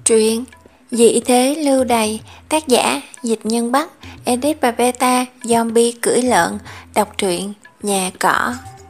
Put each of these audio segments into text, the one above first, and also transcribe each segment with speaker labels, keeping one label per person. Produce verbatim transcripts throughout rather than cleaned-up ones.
Speaker 1: Truyện Dị thế lưu đày, tác giả Dịch Nhân Bắc, edit và beta Zombie cưỡi lợn, đọc truyện Nhà Cỏ.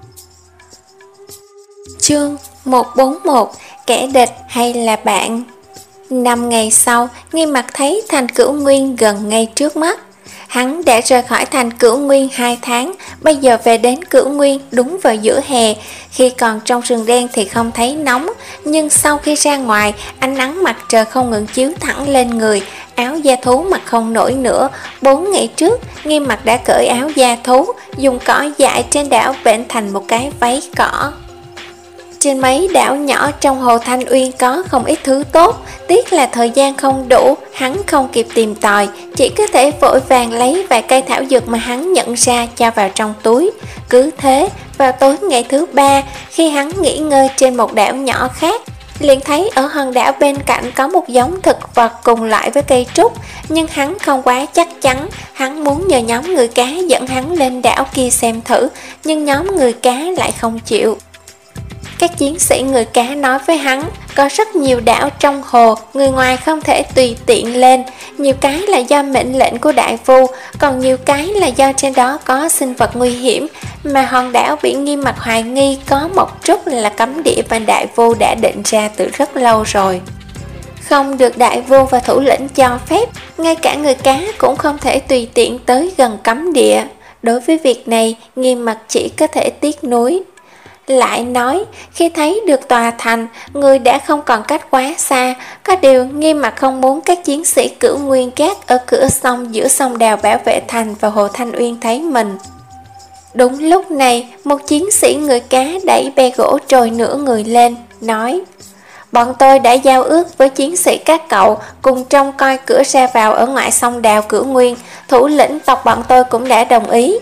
Speaker 1: Chương một trăm bốn mươi mốt, kẻ địch hay là bạn? Năm ngày sau, Nghi Mặc thấy thành Cửu Nguyên gần ngay trước mắt. Hắn đã rời khỏi thành Cửu Nguyên hai tháng, bây giờ về đến Cửu Nguyên đúng vào giữa hè. Khi còn trong rừng đen thì không thấy nóng, nhưng sau khi ra ngoài, ánh nắng mặt trời không ngừng chiếu thẳng lên người, áo da thú mặc không nổi nữa. Bốn ngày trước, Nghi Mặc đã cởi áo da thú, dùng cỏ dại trên đảo vện thành một cái váy cỏ. Trên mấy đảo nhỏ trong hồ Thanh Uyên có không ít thứ tốt, tiếc là thời gian không đủ, hắn không kịp tìm tòi, chỉ có thể vội vàng lấy vài cây thảo dược mà hắn nhận ra cho vào trong túi. Cứ thế, vào tối ngày thứ ba, khi hắn nghỉ ngơi trên một đảo nhỏ khác, liền thấy ở hòn đảo bên cạnh có một giống thực vật cùng loại với cây trúc, nhưng hắn không quá chắc chắn. Hắn muốn nhờ nhóm người cá dẫn hắn lên đảo kia xem thử, nhưng nhóm người cá lại không chịu. Các chiến sĩ người cá nói với hắn, có rất nhiều đảo trong hồ, người ngoài không thể tùy tiện lên. Nhiều cái là do mệnh lệnh của đại vu, còn nhiều cái là do trên đó có sinh vật nguy hiểm, mà hòn đảo bị Nghi Mặc hoài nghi có một chút là cấm địa và đại vu đã định ra từ rất lâu rồi. Không được đại vu và thủ lĩnh cho phép, ngay cả người cá cũng không thể tùy tiện tới gần cấm địa. Đối với việc này, Nghi Mặc chỉ có thể tiếc nuối. Lại nói, khi thấy được tòa thành, người đã không còn cách quá xa, có điều Nghi Mặc không muốn các chiến sĩ Cửu Nguyên gác ở cửa sông giữa sông đào bảo vệ thành và hồ Thanh Uyên thấy mình. Đúng lúc này, một chiến sĩ người cá đẩy bè gỗ trồi nửa người lên, nói: bọn tôi đã giao ước với chiến sĩ các cậu cùng trông coi cửa ra vào ở ngoại sông đào Cửu Nguyên, thủ lĩnh tộc bọn tôi cũng đã đồng ý.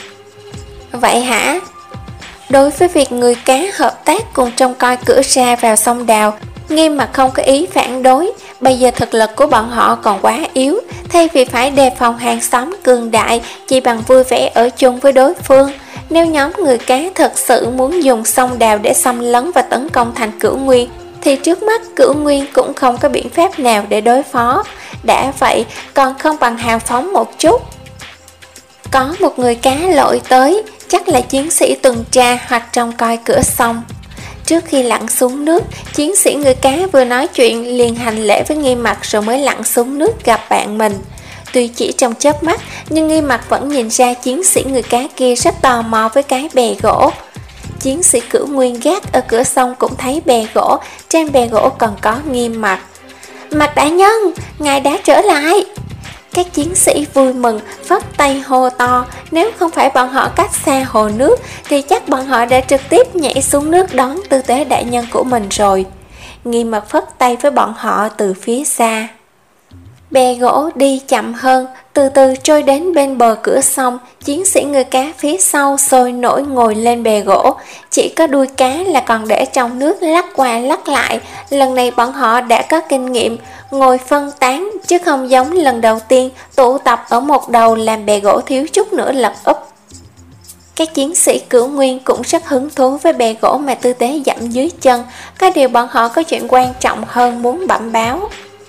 Speaker 1: Vậy hả? Đối với việc người cá hợp tác cùng trông coi cửa ra vào sông đào, Nghi Mặc không có ý phản đối. Bây giờ thực lực của bọn họ còn quá yếu, thay vì phải đề phòng hàng xóm cường đại, chỉ bằng vui vẻ ở chung với đối phương. Nếu nhóm người cá thật sự muốn dùng sông đào để xâm lấn và tấn công thành Cửu Nguyên, thì trước mắt Cửu Nguyên cũng không có biện pháp nào để đối phó. Đã vậy, còn không bằng hào phóng một chút. Có một người cá lội tới, chắc là chiến sĩ tuần tra hoặc trông coi cửa sông. Trước khi lặn xuống nước, chiến sĩ người cá vừa nói chuyện liền hành lễ với Nghi Mặc rồi mới lặn xuống nước gặp bạn mình. Tuy chỉ trong chớp mắt, nhưng Nghi Mặc vẫn nhìn ra chiến sĩ người cá kia rất tò mò với cái bè gỗ. Chiến sĩ Cửu Nguyên gác ở cửa sông cũng thấy bè gỗ, trên bè gỗ còn có Nghi Mặc. Mặc đại nhân, ngài đã trở lại! Các chiến sĩ vui mừng, phất tay hô to. Nếu không phải bọn họ cách xa hồ nước, thì chắc bọn họ đã trực tiếp nhảy xuống nước đón tư tế đại nhân của mình rồi. Nghi Mặc phất tay với bọn họ từ phía xa. Bè gỗ đi chậm hơn, từ từ trôi đến bên bờ cửa sông. Chiến sĩ người cá phía sau sôi nổi ngồi lên bè gỗ, chỉ có đuôi cá là còn để trong nước lắc qua lắc lại. Lần này bọn họ đã có kinh nghiệm, ngồi phân tán, chứ không giống lần đầu tiên tụ tập ở một đầu làm bè gỗ thiếu chút nữa lật úp. Các chiến sĩ Cửu Nguyên cũng rất hứng thú với bè gỗ mà tư tế dẫm dưới chân, có điều bọn họ có chuyện quan trọng hơn muốn bẩm báo.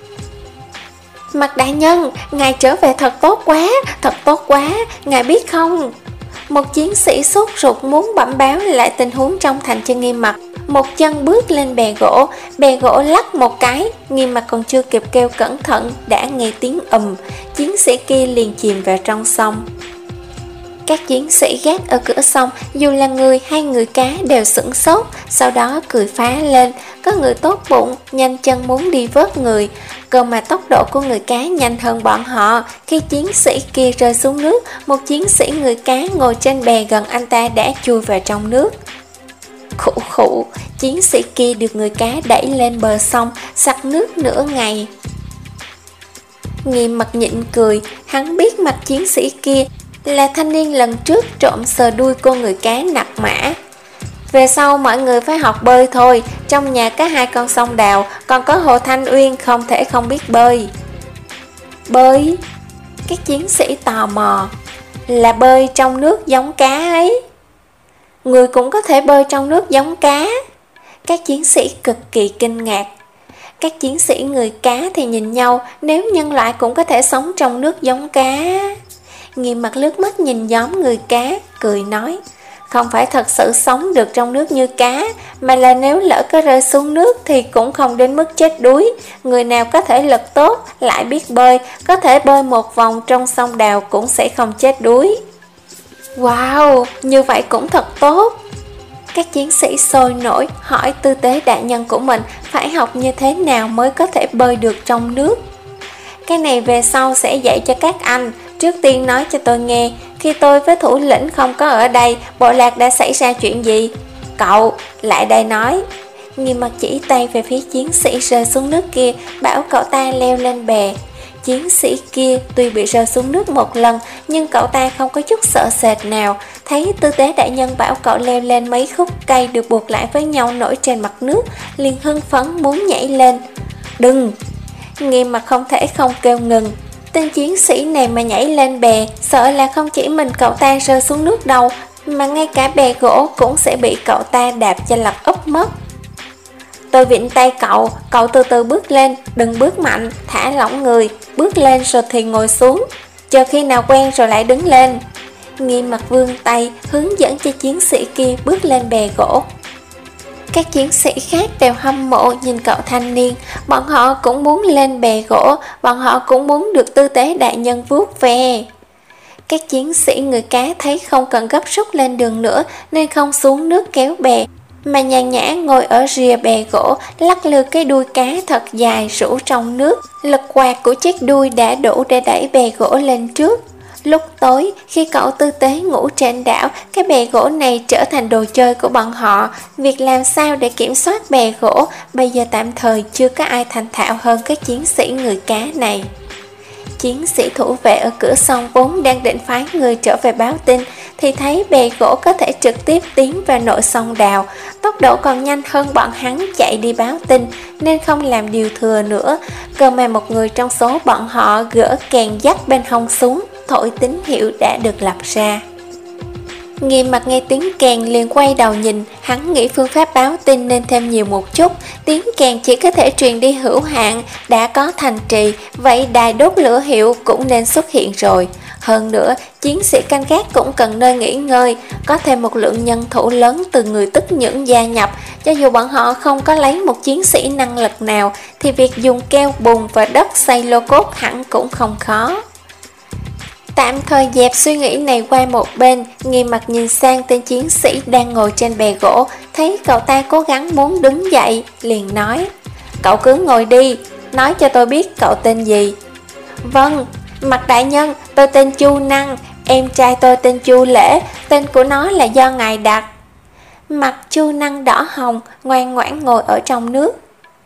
Speaker 1: Mặc đại nhân, ngài trở về thật tốt quá, thật tốt quá, ngài biết không? Một chiến sĩ sốt ruột muốn bẩm báo lại tình huống trong thành cho Nghi Mặc. Một chân bước lên bè gỗ, bè gỗ lắc một cái, Nghi Mặc còn chưa kịp kêu cẩn thận, đã nghe tiếng ầm, chiến sĩ kia liền chìm vào trong sông. Các chiến sĩ gác ở cửa sông, dù là người hay người cá đều sửng sốt, sau đó cười phá lên. Có người tốt bụng, nhanh chân muốn đi vớt người, cơ mà tốc độ của người cá nhanh hơn bọn họ. Khi chiến sĩ kia rơi xuống nước, một chiến sĩ người cá ngồi trên bè gần anh ta đã chui vào trong nước. Khụ khụ, chiến sĩ kia được người cá đẩy lên bờ sông, sặc nước nửa ngày. Nghi Mặc nhịn cười, hắn biết mặt chiến sĩ kia là thanh niên lần trước trộm sờ đuôi cô người cá nặc mã. Về sau mọi người phải học bơi thôi, trong nhà có hai con sông đào, còn có hồ Thanh Uyên, không thể không biết bơi. Bơi? Các chiến sĩ tò mò. Là bơi trong nước giống cá ấy. Người cũng có thể bơi trong nước giống cá. Các chiến sĩ cực kỳ kinh ngạc. Các chiến sĩ người cá thì nhìn nhau, nếu nhân loại cũng có thể sống trong nước giống cá. Nghiêm mặt lướt mắt nhìn nhóm người cá, cười nói, không phải thật sự sống được trong nước như cá, mà là nếu lỡ có rơi xuống nước thì cũng không đến mức chết đuối. Người nào có thể lực tốt, lại biết bơi, có thể bơi một vòng trong sông Đào cũng sẽ không chết đuối. Wow, như vậy cũng thật tốt. Các chiến sĩ sôi nổi hỏi tư tế đại nhân của mình phải học như thế nào mới có thể bơi được trong nước. Cái này về sau sẽ dạy cho các anh. Trước tiên nói cho tôi nghe, khi tôi với thủ lĩnh không có ở đây, bộ lạc đã xảy ra chuyện gì? Cậu, lại đây nói. Nghiêm mặt chỉ tay về phía chiến sĩ rơi xuống nước kia, bảo cậu ta leo lên bè. Chiến sĩ kia tuy bị rơi xuống nước một lần, nhưng cậu ta không có chút sợ sệt nào. Thấy tư tế đại nhân bảo cậu leo lên mấy khúc cây được buộc lại với nhau nổi trên mặt nước, liền hưng phấn muốn nhảy lên. Đừng! Nghiêm mặt không thể không kêu ngừng. Tên chiến sĩ này mà nhảy lên bè, sợ là không chỉ mình cậu ta rơi xuống nước đâu, mà ngay cả bè gỗ cũng sẽ bị cậu ta đạp cho lật úp mất. Tôi vịn tay cậu, cậu từ từ bước lên, đừng bước mạnh, thả lỏng người, bước lên rồi thì ngồi xuống, chờ khi nào quen rồi lại đứng lên. Nghiêm mặt vươn tay, hướng dẫn cho chiến sĩ kia bước lên bè gỗ. Các chiến sĩ khác đều hâm mộ nhìn cậu thanh niên, bọn họ cũng muốn lên bè gỗ, bọn họ cũng muốn được tư tế đại nhân vuốt ve. Các chiến sĩ người cá thấy không cần gấp rút lên đường nữa nên không xuống nước kéo bè, mà nhàn nhã ngồi ở rìa bè gỗ, lắc lư cái đuôi cá thật dài rũ trong nước. Lực quạt của chiếc đuôi đã đủ để đẩy bè gỗ lên trước. Lúc tối, khi cậu tư tế ngủ trên đảo, cái bè gỗ này trở thành đồ chơi của bọn họ. Việc làm sao để kiểm soát bè gỗ, bây giờ tạm thời chưa có ai thành thạo hơn các chiến sĩ người cá này. Chiến sĩ thủ vệ ở cửa sông vốn đang định phái người trở về báo tin, thì thấy bè gỗ có thể trực tiếp tiến vào nội sông Đào, tốc độ còn nhanh hơn bọn hắn chạy đi báo tin, nên không làm điều thừa nữa. Cơ mà một người trong số bọn họ gỡ kèn dắt bên hông xuống, thổi tín hiệu đã được lập ra. Nghiêm mặt nghe tiếng kèn liền quay đầu nhìn, hắn nghĩ phương pháp báo tin nên thêm nhiều một chút. Tiếng kèn chỉ có thể truyền đi hữu hạn, đã có thành trì, vậy đài đốt lửa hiệu cũng nên xuất hiện rồi. Hơn nữa, chiến sĩ canh gác cũng cần nơi nghỉ ngơi, có thêm một lượng nhân thủ lớn từ người tức những gia nhập. Cho dù bọn họ không có lấy một chiến sĩ năng lực nào, thì việc dùng keo bùn và đất xây lô cốt hẳn cũng không khó. Tạm thời dẹp suy nghĩ này qua một bên, Nghiêm mặt nhìn sang tên chiến sĩ đang ngồi trên bè gỗ, thấy cậu ta cố gắng muốn đứng dậy, liền nói, cậu cứ ngồi đi, nói cho tôi biết cậu tên gì. Vâng, Mặt đại nhân, tôi tên Chu Năng, em trai tôi tên Chu Lễ, tên của nó là do ngài đặt. Mặt Chu Năng đỏ hồng, ngoan ngoãn ngồi ở trong nước.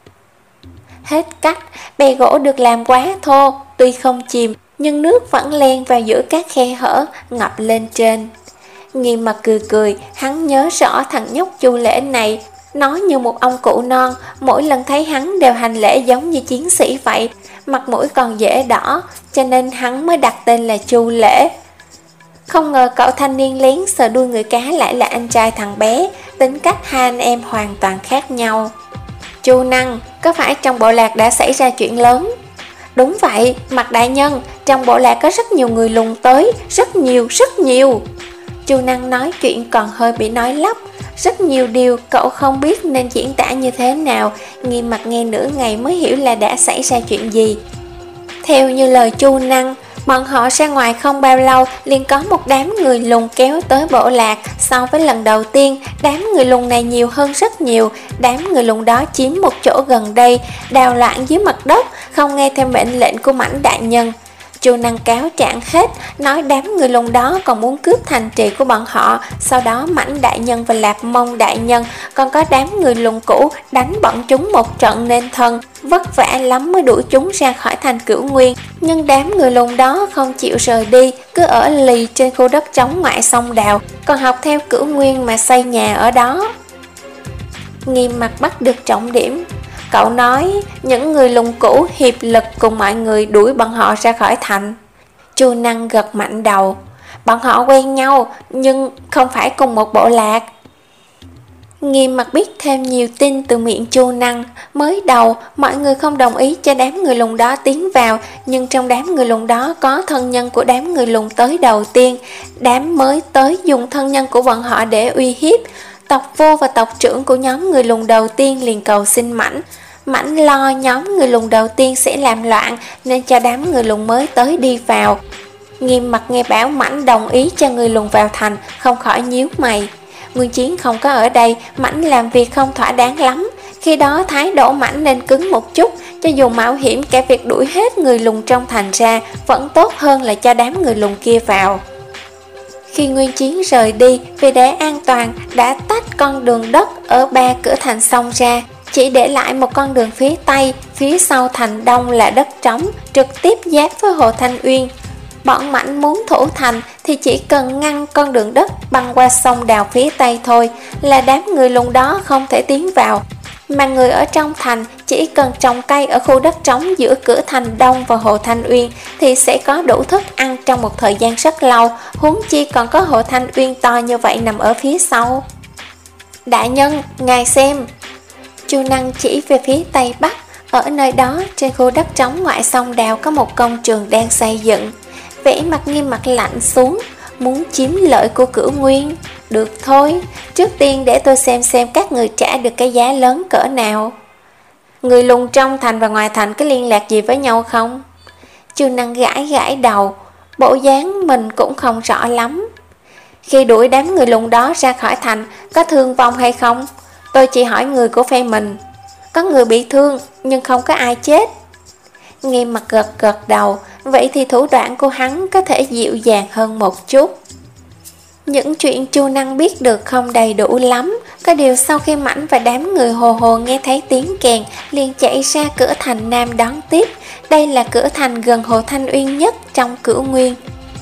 Speaker 1: Hết cách, bè gỗ được làm quá thô, tuy không chìm, nhưng nước vẫn len vào giữa các khe hở, ngập lên trên. Nghiêm mặt cười cười, hắn nhớ rõ thằng nhóc Chu Lễ này, nó như một ông cụ non, mỗi lần thấy hắn đều hành lễ giống như chiến sĩ vậy, mặt mũi còn dễ đỏ, cho nên hắn mới đặt tên là Chu Lễ. Không ngờ cậu thanh niên lén sờ đuôi người cá lại là anh trai thằng bé, tính cách hai anh em hoàn toàn khác nhau. Chu Năng, có phải trong bộ lạc đã xảy ra chuyện lớn? Đúng vậy, Mặt đại nhân, trong bộ lạc có rất nhiều người lùng tới, rất nhiều, rất nhiều. Chu Năng nói chuyện còn hơi bị nói lắp, rất nhiều điều cậu không biết nên diễn tả như thế nào. Nghiêm mặt nghe nửa ngày mới hiểu là đã xảy ra chuyện gì. Theo như lời Chu Năng, bọn họ ra ngoài không bao lâu liền có một đám người lùng kéo tới bộ lạc. So với lần đầu tiên, đám người lùng này nhiều hơn rất nhiều. Đám người lùng đó chiếm một chỗ gần đây, đào loạn dưới mặt đất, không nghe theo mệnh lệnh của Mãnh đại nhân. Chu Năng cáo trạng hết, nói đám người lùng đó còn muốn cướp thành trì của bọn họ. Sau đó Mãnh đại nhân và Lạp Mông đại nhân, còn có đám người lùng cũ đánh bọn chúng một trận nên thân, vất vả lắm mới đuổi chúng ra khỏi thành Cửu Nguyên. Nhưng đám người lùng đó không chịu rời đi, cứ ở lì trên khu đất trống ngoại sông Đào, còn học theo Cửu Nguyên mà xây nhà ở đó. Nghiêm mặt bắt được trọng điểm. Cậu nói những người lùng cũ hiệp lực cùng mọi người đuổi bọn họ ra khỏi thành. Chu Năng gật mạnh đầu. Bọn họ quen nhau nhưng không phải cùng một bộ lạc. Nghiêm Mặt biết thêm nhiều tin từ miệng Chu Năng. Mới đầu, mọi người không đồng ý cho đám người lùn đó tiến vào, nhưng trong đám người lùn đó có thân nhân của đám người lùn tới đầu tiên. Đám mới tới dùng thân nhân của bọn họ để uy hiếp. Tộc vô và tộc trưởng của nhóm người lùn đầu tiên liền cầu xin Mãnh. Mãnh lo nhóm người lùn đầu tiên sẽ làm loạn nên cho đám người lùn mới tới đi vào. Nghiêm Mặt nghe bảo Mãnh đồng ý cho người lùn vào thành, không khỏi nhíu mày. Nguyên Chiến không có ở đây, Mãnh làm việc không thỏa đáng lắm. Khi đó thái độ Mãnh nên cứng một chút, cho dù mạo hiểm cả việc đuổi hết người lùn trong thành ra, vẫn tốt hơn là cho đám người lùn kia vào. Khi Nguyên Chiến rời đi, vì để an toàn, đã tách con đường đất ở ba cửa thành sông ra, chỉ để lại một con đường phía Tây, phía sau thành Đông là đất trống, trực tiếp giáp với Hồ Thanh Uyên. Bọn Mãnh muốn thủ thành thì chỉ cần ngăn con đường đất băng qua sông Đào phía Tây thôi, là đám người lùn đó không thể tiến vào. Mà người ở trong thành chỉ cần trồng cây ở khu đất trống giữa cửa thành Đông và Hồ Thanh Uyên thì sẽ có đủ thức ăn trong một thời gian rất lâu, huống chi còn có Hồ Thanh Uyên to như vậy nằm ở phía sau. Đại nhân, ngài xem. Chu Năng chỉ về phía Tây Bắc, ở nơi đó trên khu đất trống ngoại sông Đào có một công trường đang xây dựng. Vẻ mặt Nghiêm Mặt lạnh xuống, muốn chiếm lợi của Cửu Nguyên. Được thôi, trước tiên để tôi xem xem các người trả được cái giá lớn cỡ nào. Người lùn trong thành và ngoài thành có liên lạc gì với nhau không? Chu Năng gãi gãi đầu, bộ dáng mình cũng không rõ lắm. Khi đuổi đám người lùn đó ra khỏi thành, có thương vong hay không? Tôi chỉ hỏi người của phe mình. Có người bị thương, nhưng không có ai chết. Nghiêm Mặt gật gật đầu, vậy thì thủ đoạn của hắn có thể dịu dàng hơn một chút. Những chuyện Chu Năng biết được không đầy đủ lắm, có điều sau khi Mãnh và đám người hồ hồ nghe thấy tiếng kèn, liền chạy ra cửa thành Nam đón tiếp. Đây là cửa thành gần Hồ Thanh Uyên nhất trong Cửu Nguyên.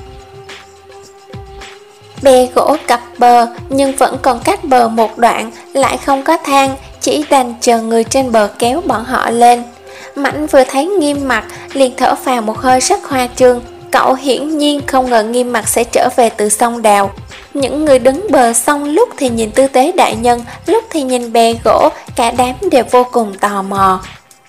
Speaker 1: Bè gỗ cập bờ nhưng vẫn còn cách bờ một đoạn, lại không có thang, chỉ đành chờ người trên bờ kéo bọn họ lên. Mãnh vừa thấy Nghiêm Mặt liền thở phào một hơi rất hoa trương. Cậu hiển nhiên không ngờ Nghiêm Mặt sẽ trở về từ sông Đào. Những người đứng bờ sông lúc thì nhìn tư tế đại nhân, lúc thì nhìn bè gỗ, cả đám đều vô cùng tò mò.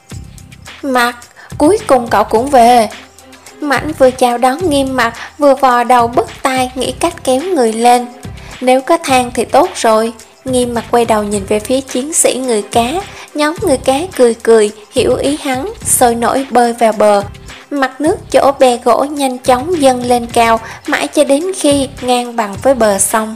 Speaker 1: Mặt, cuối cùng cậu cũng về. Mãnh vừa chào đón Nghiêm Mặt, vừa vò đầu bứt tai nghĩ cách kéo người lên. Nếu có thang thì tốt rồi. Nghiêm Mặt quay đầu nhìn về phía chiến sĩ người cá. Nhóm người cá cười cười, hiểu ý hắn, sôi nổi bơi vào bờ. Mặt nước chỗ bè gỗ nhanh chóng dâng lên cao, mãi cho đến khi ngang bằng với bờ sông.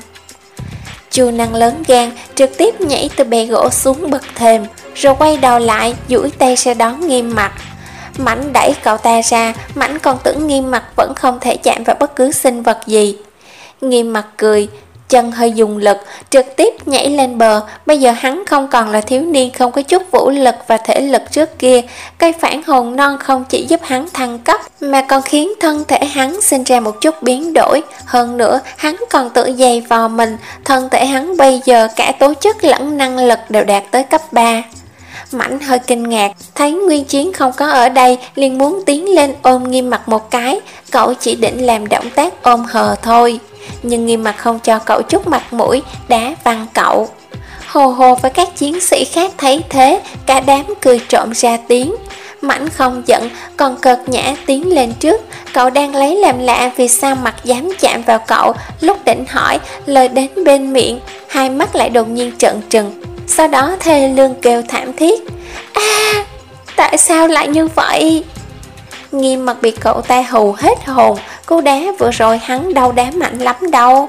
Speaker 1: Chu Năng lớn gan, trực tiếp nhảy từ bè gỗ xuống bậc thềm, rồi quay đầu lại, duỗi tay ra đón Nghiêm Mặt. Mãnh đẩy cậu ta ra, Mãnh còn tưởng Nghiêm Mặt vẫn không thể chạm vào bất cứ sinh vật gì. Nghiêm Mặt cười, chân hơi dùng lực, trực tiếp nhảy lên bờ. Bây giờ hắn không còn là thiếu niên không có chút vũ lực và thể lực trước kia. Cây phản hồn non không chỉ giúp hắn thăng cấp, mà còn khiến thân thể hắn sinh ra một chút biến đổi. Hơn nữa, hắn còn tự giày vò mình. Thân thể hắn bây giờ cả tố chất lẫn năng lực đều đạt tới cấp ba. Mãnh hơi kinh ngạc, thấy Nguyên Chiến không có ở đây, liền muốn tiến lên ôm Nghiêm Mặt một cái. Cậu chỉ định làm động tác ôm hờ thôi, nhưng Nghiêm Mặt không cho cậu chút mặt mũi, đá văng cậu. Hồ Hồ và các chiến sĩ khác thấy thế, cả đám cười trộm ra tiếng. Mãnh không giận, còn cợt nhã tiến lên trước. Cậu đang lấy làm lạ vì sao Mặt dám chạm vào cậu. Lúc định hỏi, lời đến bên miệng, hai mắt lại đột nhiên trợn trừng. Sau đó thê lương kêu thảm thiết. A, à, tại sao lại như vậy? Nghiêm Mặt bị cậu ta hù hết hồn. Cú đá vừa rồi hắn đau đá mạnh lắm đâu.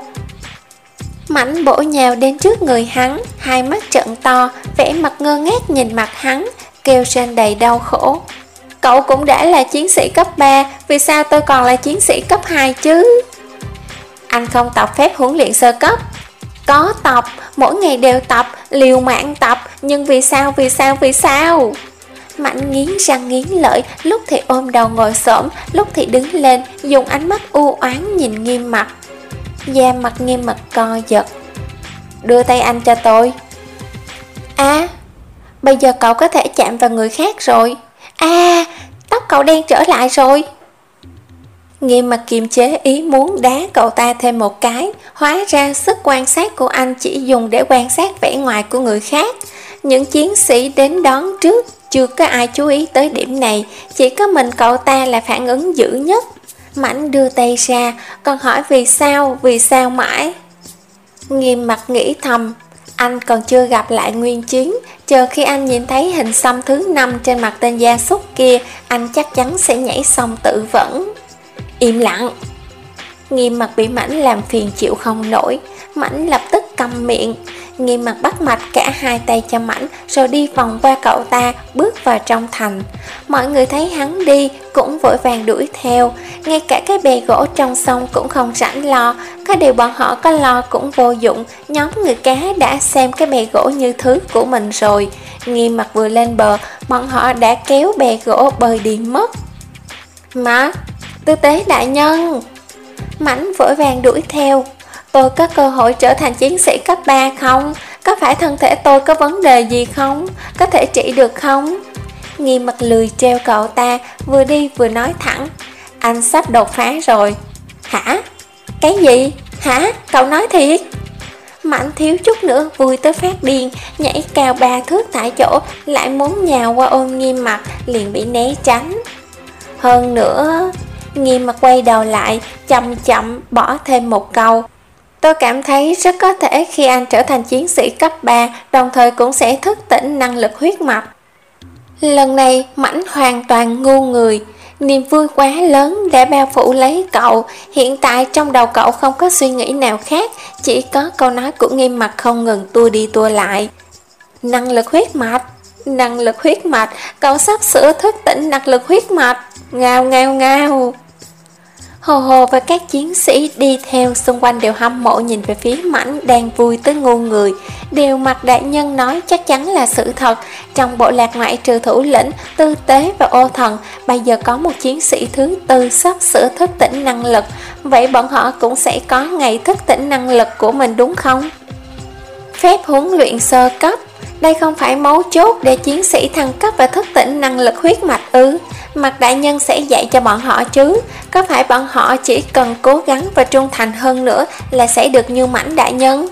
Speaker 1: Mãnh bổ nhào đến trước người hắn, hai mắt trợn to, vẻ mặt ngơ ngác nhìn mặt hắn, kêu trên đầy đau khổ. Cậu cũng đã là chiến sĩ cấp ba, vì sao tôi còn là chiến sĩ cấp hai chứ? Anh không tập phép huấn luyện sơ cấp. Có tập, mỗi ngày đều tập, liều mạng tập, nhưng vì sao, vì sao, vì sao? Mãnh nghiến răng nghiến lợi, lúc thì ôm đầu ngồi xổm, lúc thì đứng lên, dùng ánh mắt u oán nhìn Nghiêm Mặt. Da mặt Nghiêm Mặt co giật. Đưa tay anh cho tôi. À, bây giờ cậu có thể chạm vào người khác rồi. À, tóc cậu đen trở lại rồi. Nghiêm Mặt kiềm chế ý muốn đá cậu ta thêm một cái, hóa ra sức quan sát của anh chỉ dùng để quan sát vẻ ngoài của người khác. Những chiến sĩ đến đón trước, chưa có ai chú ý tới điểm này, chỉ có mình cậu ta là phản ứng dữ nhất. Mãnh đưa tay ra, còn hỏi vì sao, vì sao mãi. Nghiêm Mặt nghĩ thầm, anh còn chưa gặp lại Nguyên Chiến, chờ khi anh nhìn thấy hình xăm thứ năm trên mặt tên gia súc kia, anh chắc chắn sẽ nhảy sông tự vẫn. Im lặng. Nghiêm Mặt bị Mãnh làm phiền chịu không nổi, Mãnh lập tức câm miệng. Nghiêm Mặt bắt mạch cả hai tay cho Mãnh, rồi đi vòng qua cậu ta, bước vào trong thành. Mọi người thấy hắn đi cũng vội vàng đuổi theo, ngay cả cái bè gỗ trong sông cũng không rảnh lo. Có điều bọn họ có lo cũng vô dụng, nhóm người cá đã xem cái bè gỗ như thứ của mình rồi. Nghiêm Mặt vừa lên bờ, bọn họ đã kéo bè gỗ bơi đi mất. Mà, Tư Tế đại nhân! Mãnh vội vàng đuổi theo. Tôi có cơ hội trở thành chiến sĩ cấp ba không? Có phải thân thể tôi có vấn đề gì không? Có thể trị được không? Nghiêm Mặt lười treo cậu ta, vừa đi vừa nói thẳng. Anh sắp đột phá rồi. Hả? Cái gì? Hả? Cậu nói thiệt? Mãnh thiếu chút nữa vui tới phát điên, nhảy cao ba thước tại chỗ, lại muốn nhào qua ôm Nghiêm Mặt, liền bị né tránh. Hơn nữa, Nghiêm Mặt quay đầu lại, chậm chậm bỏ thêm một câu. Tôi cảm thấy rất có thể khi anh trở thành chiến sĩ cấp ba, đồng thời cũng sẽ thức tỉnh năng lực huyết mạch. Lần này Mãnh hoàn toàn ngu người, niềm vui quá lớn đã bao phủ lấy cậu. Hiện tại trong đầu cậu không có suy nghĩ nào khác, chỉ có câu nói của Nghiêm Mặt không ngừng tua đi tua lại. Năng lực huyết mạch, năng lực huyết mạch, cậu sắp sửa thức tỉnh năng lực huyết mạch. Ngao ngao ngao. Hồ Hồ và các chiến sĩ đi theo xung quanh đều hâm mộ nhìn về phía Mãnh đang vui tới ngu người. Điều Mặt đại nhân nói chắc chắn là sự thật. Trong bộ lạc ngoại trừ thủ lĩnh, Tư Tế và Ô Thần, bây giờ có một chiến sĩ thứ tư sắp sửa thức tỉnh năng lực. Vậy bọn họ cũng sẽ có ngày thức tỉnh năng lực của mình đúng không? Phép huấn luyện sơ cấp, đây không phải mấu chốt để chiến sĩ thăng cấp và thức tỉnh năng lực huyết mạch ư? Mặt đại nhân sẽ dạy cho bọn họ chứ? Có phải bọn họ chỉ cần cố gắng và trung thành hơn nữa là sẽ được như Mãnh đại nhân?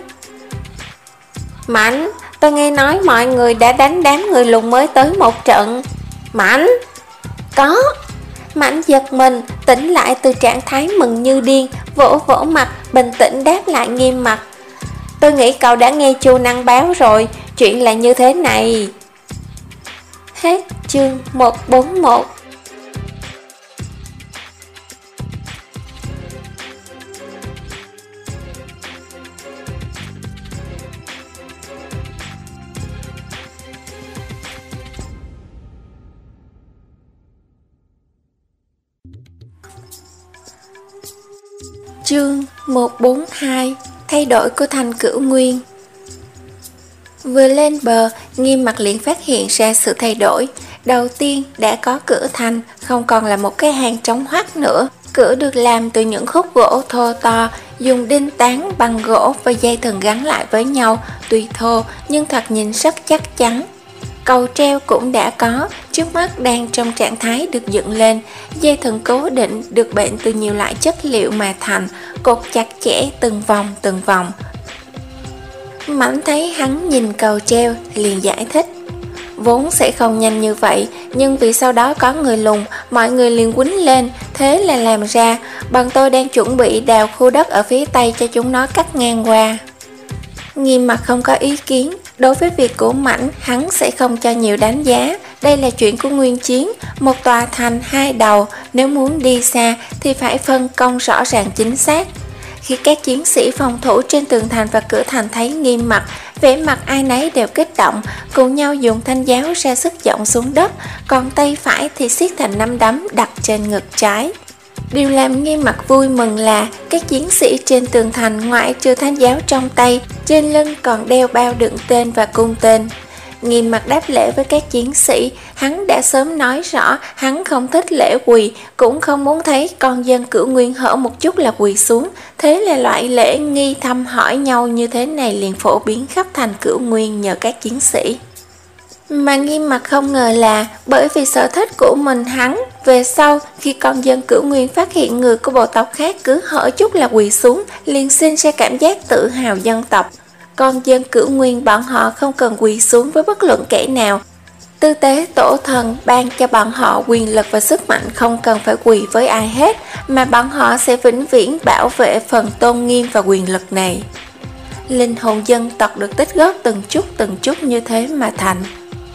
Speaker 1: Mãnh, tôi nghe nói mọi người đã đánh đám người lùn mới tới một trận. Mãnh, có. Mãnh giật mình, tỉnh lại từ trạng thái mừng như điên, vỗ vỗ mặt, bình tĩnh đáp lại Nghiêm Mặt. Tôi nghĩ cậu đã nghe Chu Năng báo rồi, chuyện là như thế này. Hết chương một trăm bốn mươi mốt. Chương một trăm bốn mươi hai. Thay đổi của Thành Cửu Nguyên. Vừa lên bờ, Nghiêm Mặt liền phát hiện ra sự thay đổi. Đầu tiên đã có cửa thành, không còn là một cái hang trống hoắt nữa. Cửa được làm từ những khúc gỗ thô to, dùng đinh tán bằng gỗ và dây thừng gắn lại với nhau, tuy thô nhưng thoạt nhìn rất chắc chắn. Cầu treo cũng đã có, trước mắt đang trong trạng thái được dựng lên. Dây thừng cố định được bệnh từ nhiều loại chất liệu mà thành, cột chặt chẽ từng vòng từng vòng. Mãnh thấy hắn nhìn cầu treo liền giải thích. Vốn sẽ không nhanh như vậy, nhưng vì sau đó có người lùn, mọi người liền quýnh lên, thế là làm ra. Bọn tôi đang chuẩn bị đào khu đất ở phía tây cho chúng nó cắt ngang qua. Nghiêm Mặt không có ý kiến. Đối với việc của Mãnh, hắn sẽ không cho nhiều đánh giá. Đây là chuyện của Nguyên Chiến, một tòa thành hai đầu, nếu muốn đi xa thì phải phân công rõ ràng chính xác. Khi các chiến sĩ phòng thủ trên tường thành và cửa thành thấy Nghiêm Mặt, vẻ mặt ai nấy đều kích động, cùng nhau dùng thanh giáo ra sức giọng xuống đất, còn tay phải thì siết thành nắm đấm đặt trên ngực trái. Điều làm Nghiêm Mặt vui mừng là các chiến sĩ trên tường thành ngoại trừ thanh giáo trong tay, trên lưng còn đeo bao đựng tên và cung tên. Nghiêm Mặt đáp lễ với các chiến sĩ, hắn đã sớm nói rõ hắn không thích lễ quỳ, cũng không muốn thấy con dân Cửu Nguyên hở một chút là quỳ xuống, thế là loại lễ nghi thăm hỏi nhau như thế này liền phổ biến khắp thành Cửu Nguyên nhờ các chiến sĩ. Mà Nghiêm Mặc không ngờ là bởi vì sở thích của mình hắn, về sau khi con dân Cửu Nguyên phát hiện người của bộ tộc khác cứ hở chút là quỳ xuống, liền sinh ra cảm giác tự hào dân tộc. Con dân Cửu Nguyên bọn họ không cần quỳ xuống với bất luận kẻ nào. Tư tế tổ thần ban cho bọn họ quyền lực và sức mạnh, không cần phải quỳ với ai hết, mà bọn họ sẽ vĩnh viễn bảo vệ phần tôn nghiêm và quyền lực này. Linh hồn dân tộc được tích góp từng chút từng chút như thế mà thành.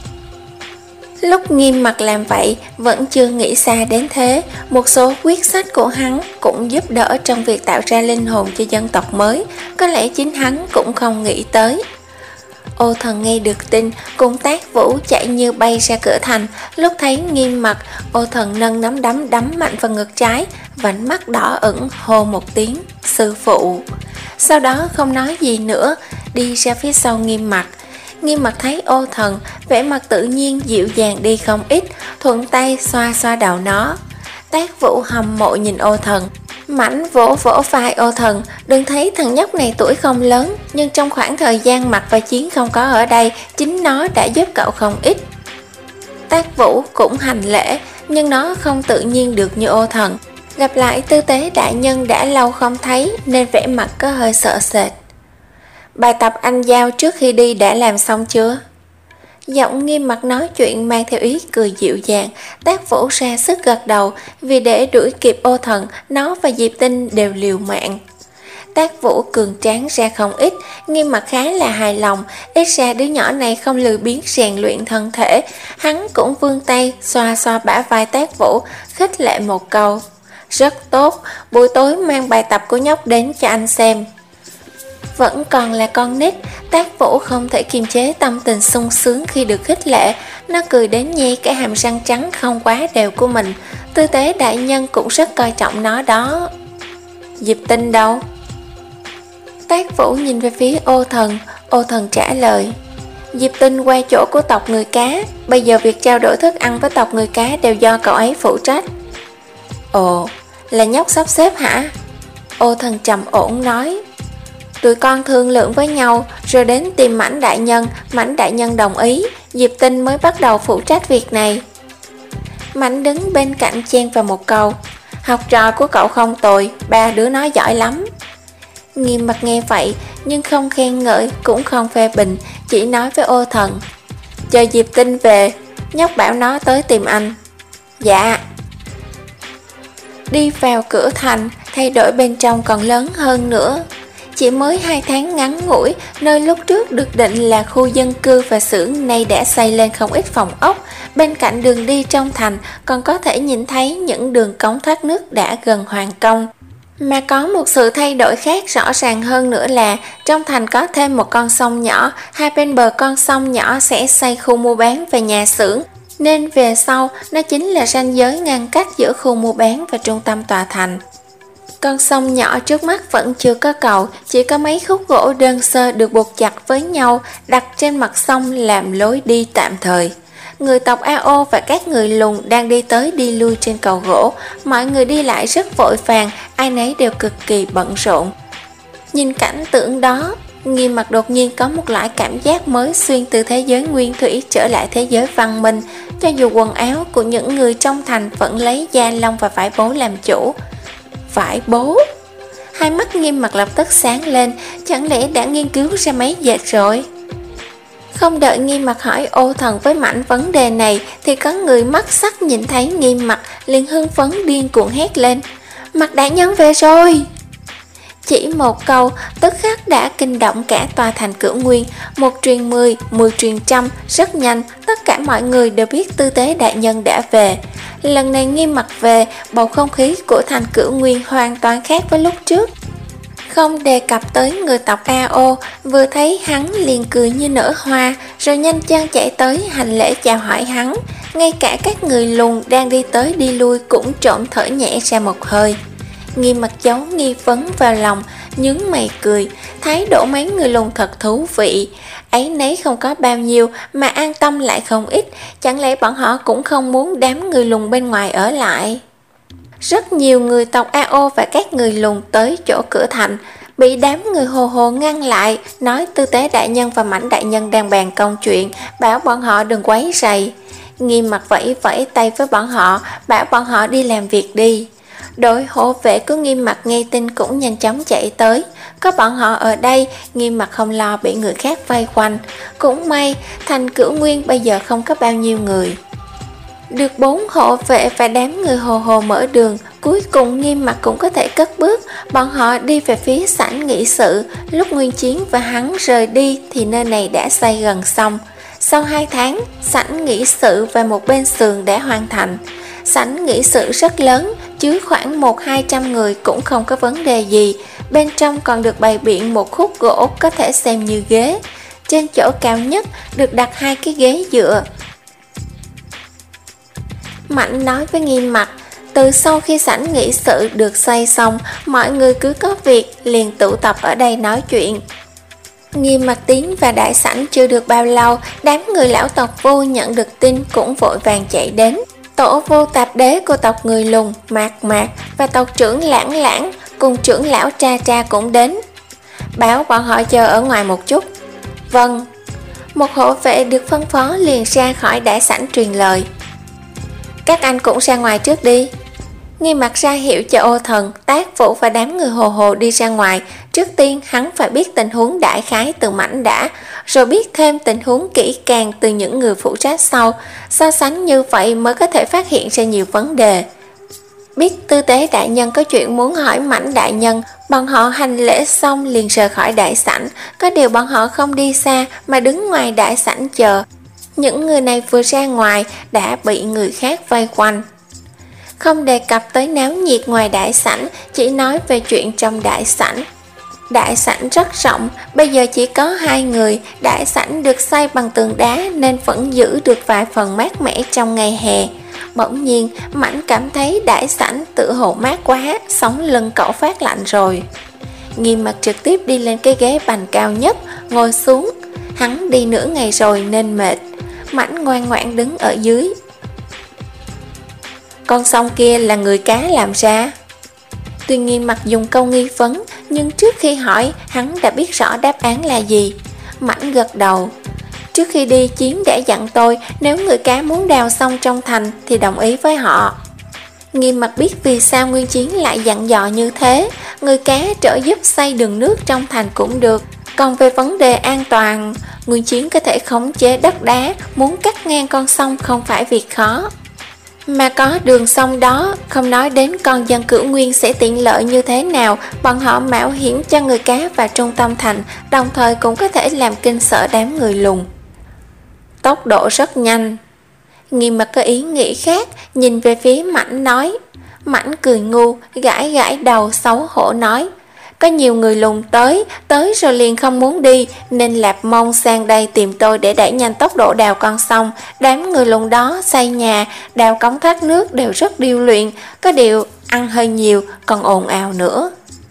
Speaker 1: Lúc Nghiêm Mặc làm vậy vẫn chưa nghĩ xa đến thế, một số quyết sách của hắn cũng giúp đỡ trong việc tạo ra linh hồn cho dân tộc mới, có lẽ chính hắn cũng không nghĩ tới. Ô Thần nghe được tin, cùng Tác Vũ chạy như bay ra cửa thành. Lúc thấy Nghiêm Mặc, Ô Thần nâng nắm đấm đấm mạnh vào ngực trái, vành mắt đỏ ửng hô một tiếng sư phụ. Sau đó không nói gì nữa, đi ra phía sau Nghiêm Mặc. Nghiêm Mặc thấy Ô Thần, vẻ mặt tự nhiên dịu dàng đi không ít, thuận tay xoa xoa đầu nó. Tác Vũ hâm mộ nhìn Ô Thần, mảnh vỗ vỗ vai Ô Thần, đừng thấy thằng nhóc này tuổi không lớn, nhưng trong khoảng thời gian Mặc và Chiến không có ở đây, chính nó đã giúp cậu không ít. Tác Vũ cũng hành lễ, nhưng nó không tự nhiên được như Ô Thần. Gặp lại tư tế đại nhân đã lâu không thấy nên vẻ mặt có hơi sợ sệt. Bài tập anh giao trước khi đi đã làm xong chưa? Giọng Nghiêm Mặc nói chuyện mang theo ý cười dịu dàng. Tác Vũ ra sức gật đầu, vì để đuổi kịp Ô Thần, nó và Diệp Tinh đều liều mạng. Tác Vũ cường tráng ra không ít, Nghiêm Mặc khá là hài lòng, ít ra đứa nhỏ này không lười biếng rèn luyện thân thể. Hắn cũng vươn tay xoa xoa bả vai Tác Vũ, khích lệ một câu. Rất tốt, buổi tối mang bài tập của nhóc đến cho anh xem. Vẫn còn là con nít, Tác Vũ không thể kiềm chế tâm tình sung sướng khi được khích lệ. Nó cười đến nhe cái hàm răng trắng không quá đều của mình. Tư tế đại nhân cũng rất coi trọng nó đó. Diệp Tinh đâu? Tác Vũ nhìn về phía Ô Thần. Ô Thần trả lời, Diệp Tinh qua chỗ của tộc người cá, bây giờ việc trao đổi thức ăn với tộc người cá đều do cậu ấy phụ trách. Ồ, là nhóc sắp xếp hả? Ô Thần trầm ổn nói, tụi con thương lượng với nhau rồi đến tìm Mãnh đại nhân, Mãnh đại nhân đồng ý, Diệp Tinh mới bắt đầu phụ trách việc này. Mãnh đứng bên cạnh chen vào một câu, học trò của cậu không tồi, ba đứa nó giỏi lắm. Nghiêm Mặc nghe vậy nhưng không khen ngợi cũng không phê bình, chỉ nói với Ô Thần, chờ Diệp Tinh về, nhóc bảo nó tới tìm anh. Dạ. Đi vào cửa thành, thay đổi bên trong còn lớn hơn nữa. Chỉ mới hai tháng ngắn ngủi, nơi lúc trước được định là khu dân cư và xưởng nay đã xây lên không ít phòng ốc. Bên cạnh đường đi trong thành còn có thể nhìn thấy những đường cống thoát nước đã gần hoàn công. Mà có một sự thay đổi khác rõ ràng hơn nữa là trong thành có thêm một con sông nhỏ, hai bên bờ con sông nhỏ sẽ xây khu mua bán và nhà xưởng. Nên về sau, nó chính là ranh giới ngăn cách giữa khu mua bán và trung tâm tòa thành. Con sông nhỏ trước mắt vẫn chưa có cầu, chỉ có mấy khúc gỗ đơn sơ được buộc chặt với nhau, đặt trên mặt sông làm lối đi tạm thời. Người tộc a o và các người lùn đang đi tới đi lui trên cầu gỗ, mọi người đi lại rất vội vàng, ai nấy đều cực kỳ bận rộn. Nhìn cảnh tượng đó, Nghiêm Mặc đột nhiên có một loại cảm giác mới xuyên từ thế giới nguyên thủy trở lại thế giới văn minh, cho dù quần áo của những người trong thành vẫn lấy da lông và vải bố làm chủ. Vải bố? Hai mắt Nghiêm Mặc lập tức sáng lên, chẳng lẽ đã nghiên cứu ra mấy dệt rồi? Không đợi Nghiêm Mặc hỏi Ô Thần với Mãnh vấn đề này thì có người mắt sắc nhìn thấy Nghiêm Mặc liền hưng phấn điên cuồng hét lên, Mặc đại nhân về rồi! Chỉ một câu tức khắc đã kinh động cả tòa thành Cửu Nguyên. Một truyền mười, mười truyền trăm, rất nhanh tất cả mọi người đều biết tư tế đại nhân đã về. Lần này Nghiêm Mặc về, bầu không khí của thành Cửu Nguyên hoàn toàn khác với lúc trước. Không đề cập tới người tộc a o, vừa thấy hắn liền cười như nở hoa, rồi nhanh chân chạy tới hành lễ chào hỏi hắn. Ngay cả các người lùn đang đi tới đi lui cũng trộm thở nhẹ ra một hơi. Nghiêm Mặc giấu nghi vấn vào lòng, nhướng mày cười, thái độ mấy người lùn thật thú vị. Ấy nấy không có bao nhiêu mà an tâm lại không ít, chẳng lẽ bọn họ cũng không muốn đám người lùn bên ngoài ở lại? Rất nhiều người tộc a o và các người lùn tới chỗ cửa thành, bị đám người Hồ Hồ ngăn lại, nói Tư Tế đại nhân và Mãnh đại nhân đang bàn công chuyện, bảo bọn họ đừng quấy rầy. Nghiêm Mặt vẫy vẫy tay với bọn họ, bảo bọn họ đi làm việc đi. Đội hộ vệ của Nghiêm Mặt nghe tin cũng nhanh chóng chạy tới. Có bọn họ ở đây, Nghiêm Mặt không lo bị người khác vây quanh. Cũng may, thành Cửu Nguyên bây giờ không có bao nhiêu người. Được bốn hộ vệ và đám người Hồ Hồ mở đường, cuối cùng Nghiêm Mặt cũng có thể cất bước. Bọn họ đi về phía sảnh nghị sự. Lúc Nguyên Chiến và hắn rời đi thì nơi này đã xây gần xong. Sau hai tháng, sảnh nghị sự và một bên sườn đã hoàn thành. Sảnh nghị sự rất lớn, chứa khoảng một hai trăm người cũng không có vấn đề gì. Bên trong còn được bày biện một khúc gỗ có thể xem như ghế. Trên chỗ cao nhất được đặt hai cái ghế dựa. Mạnh nói với Nghiêm Mặt, từ sau khi sảnh nghị sự được xây xong, mọi người cứ có việc liền tụ tập ở đây nói chuyện. Nghiêm Mặt tiến và đại sảnh chưa được bao lâu, đám người lão tộc Vu nhận được tin cũng vội vàng chạy đến. Tổ Vu tạp đế của tộc người Lùn, Mạc Mạc và tộc trưởng Lãng Lãng cùng trưởng lão Tra Tra cũng đến. Bảo bọn họ chờ ở ngoài một chút. Vâng. Một hộ vệ được phân phó liền ra khỏi đại sảnh truyền lời. Các anh cũng ra ngoài trước đi. Nghiêm Mặt ra hiệu cho Ô Thần, Tác Vũ và đám người Hồ Hồ đi ra ngoài. Trước tiên hắn phải biết tình huống đại khái từ Mãnh đã, rồi biết thêm tình huống kỹ càng từ những người phụ trách sau. So sánh như vậy mới có thể phát hiện ra nhiều vấn đề. Biết Tư Tế đại nhân có chuyện muốn hỏi Mãnh đại nhân, bọn họ hành lễ xong liền rời khỏi đại sảnh. Có điều bọn họ không đi xa mà đứng ngoài đại sảnh chờ. Những người này vừa ra ngoài đã bị người khác vây quanh. Không đề cập tới náo nhiệt ngoài đại sảnh, chỉ nói về chuyện trong đại sảnh. Đại sảnh rất rộng, bây giờ chỉ có hai người. Đại sảnh được xây bằng tường đá nên vẫn giữ được vài phần mát mẻ trong ngày hè. Bỗng nhiên, Mãnh cảm thấy đại sảnh tự hồ mát quá, sống lưng cậu phát lạnh rồi. Nghiêm Mặt trực tiếp đi lên cái ghế bành cao nhất, ngồi xuống. Hắn đi nửa ngày rồi nên mệt. Mãnh ngoan ngoãn đứng ở dưới. Con sông kia là người cá làm ra. Tuy Nghiêm Mặt dùng câu nghi vấn, nhưng trước khi hỏi hắn đã biết rõ đáp án là gì. Mãnh gật đầu. Trước khi đi, Chiến đã dặn tôi nếu người cá muốn đào sông trong thành thì đồng ý với họ. Nghiêm Mặt biết vì sao Nguyên Chiến lại dặn dò như thế. Người cá trợ giúp xây đường nước trong thành cũng được. Còn về vấn đề an toàn, Nguyên Chiến có thể khống chế đất đá, muốn cắt ngang con sông không phải việc khó. Mà có đường sông đó, không nói đến con dân Cửu Nguyên sẽ tiện lợi như thế nào, bọn họ mạo hiểm cho người cá và trung tâm thành, đồng thời cũng có thể làm kinh sợ đám người Lùn. Tốc độ rất nhanh. Nghiêm Mặt có ý nghĩ khác, nhìn về phía Mãnh nói. Mãnh cười ngu, gãi gãi đầu xấu hổ nói. Có nhiều người Lùn tới, tới rồi liền không muốn đi, nên lạp mông sang đây tìm tôi để đẩy nhanh tốc độ đào con sông. Đám người Lùn đó xây nhà, đào cống thoát nước đều rất điêu luyện, có điều ăn hơi nhiều, còn ồn ào nữa.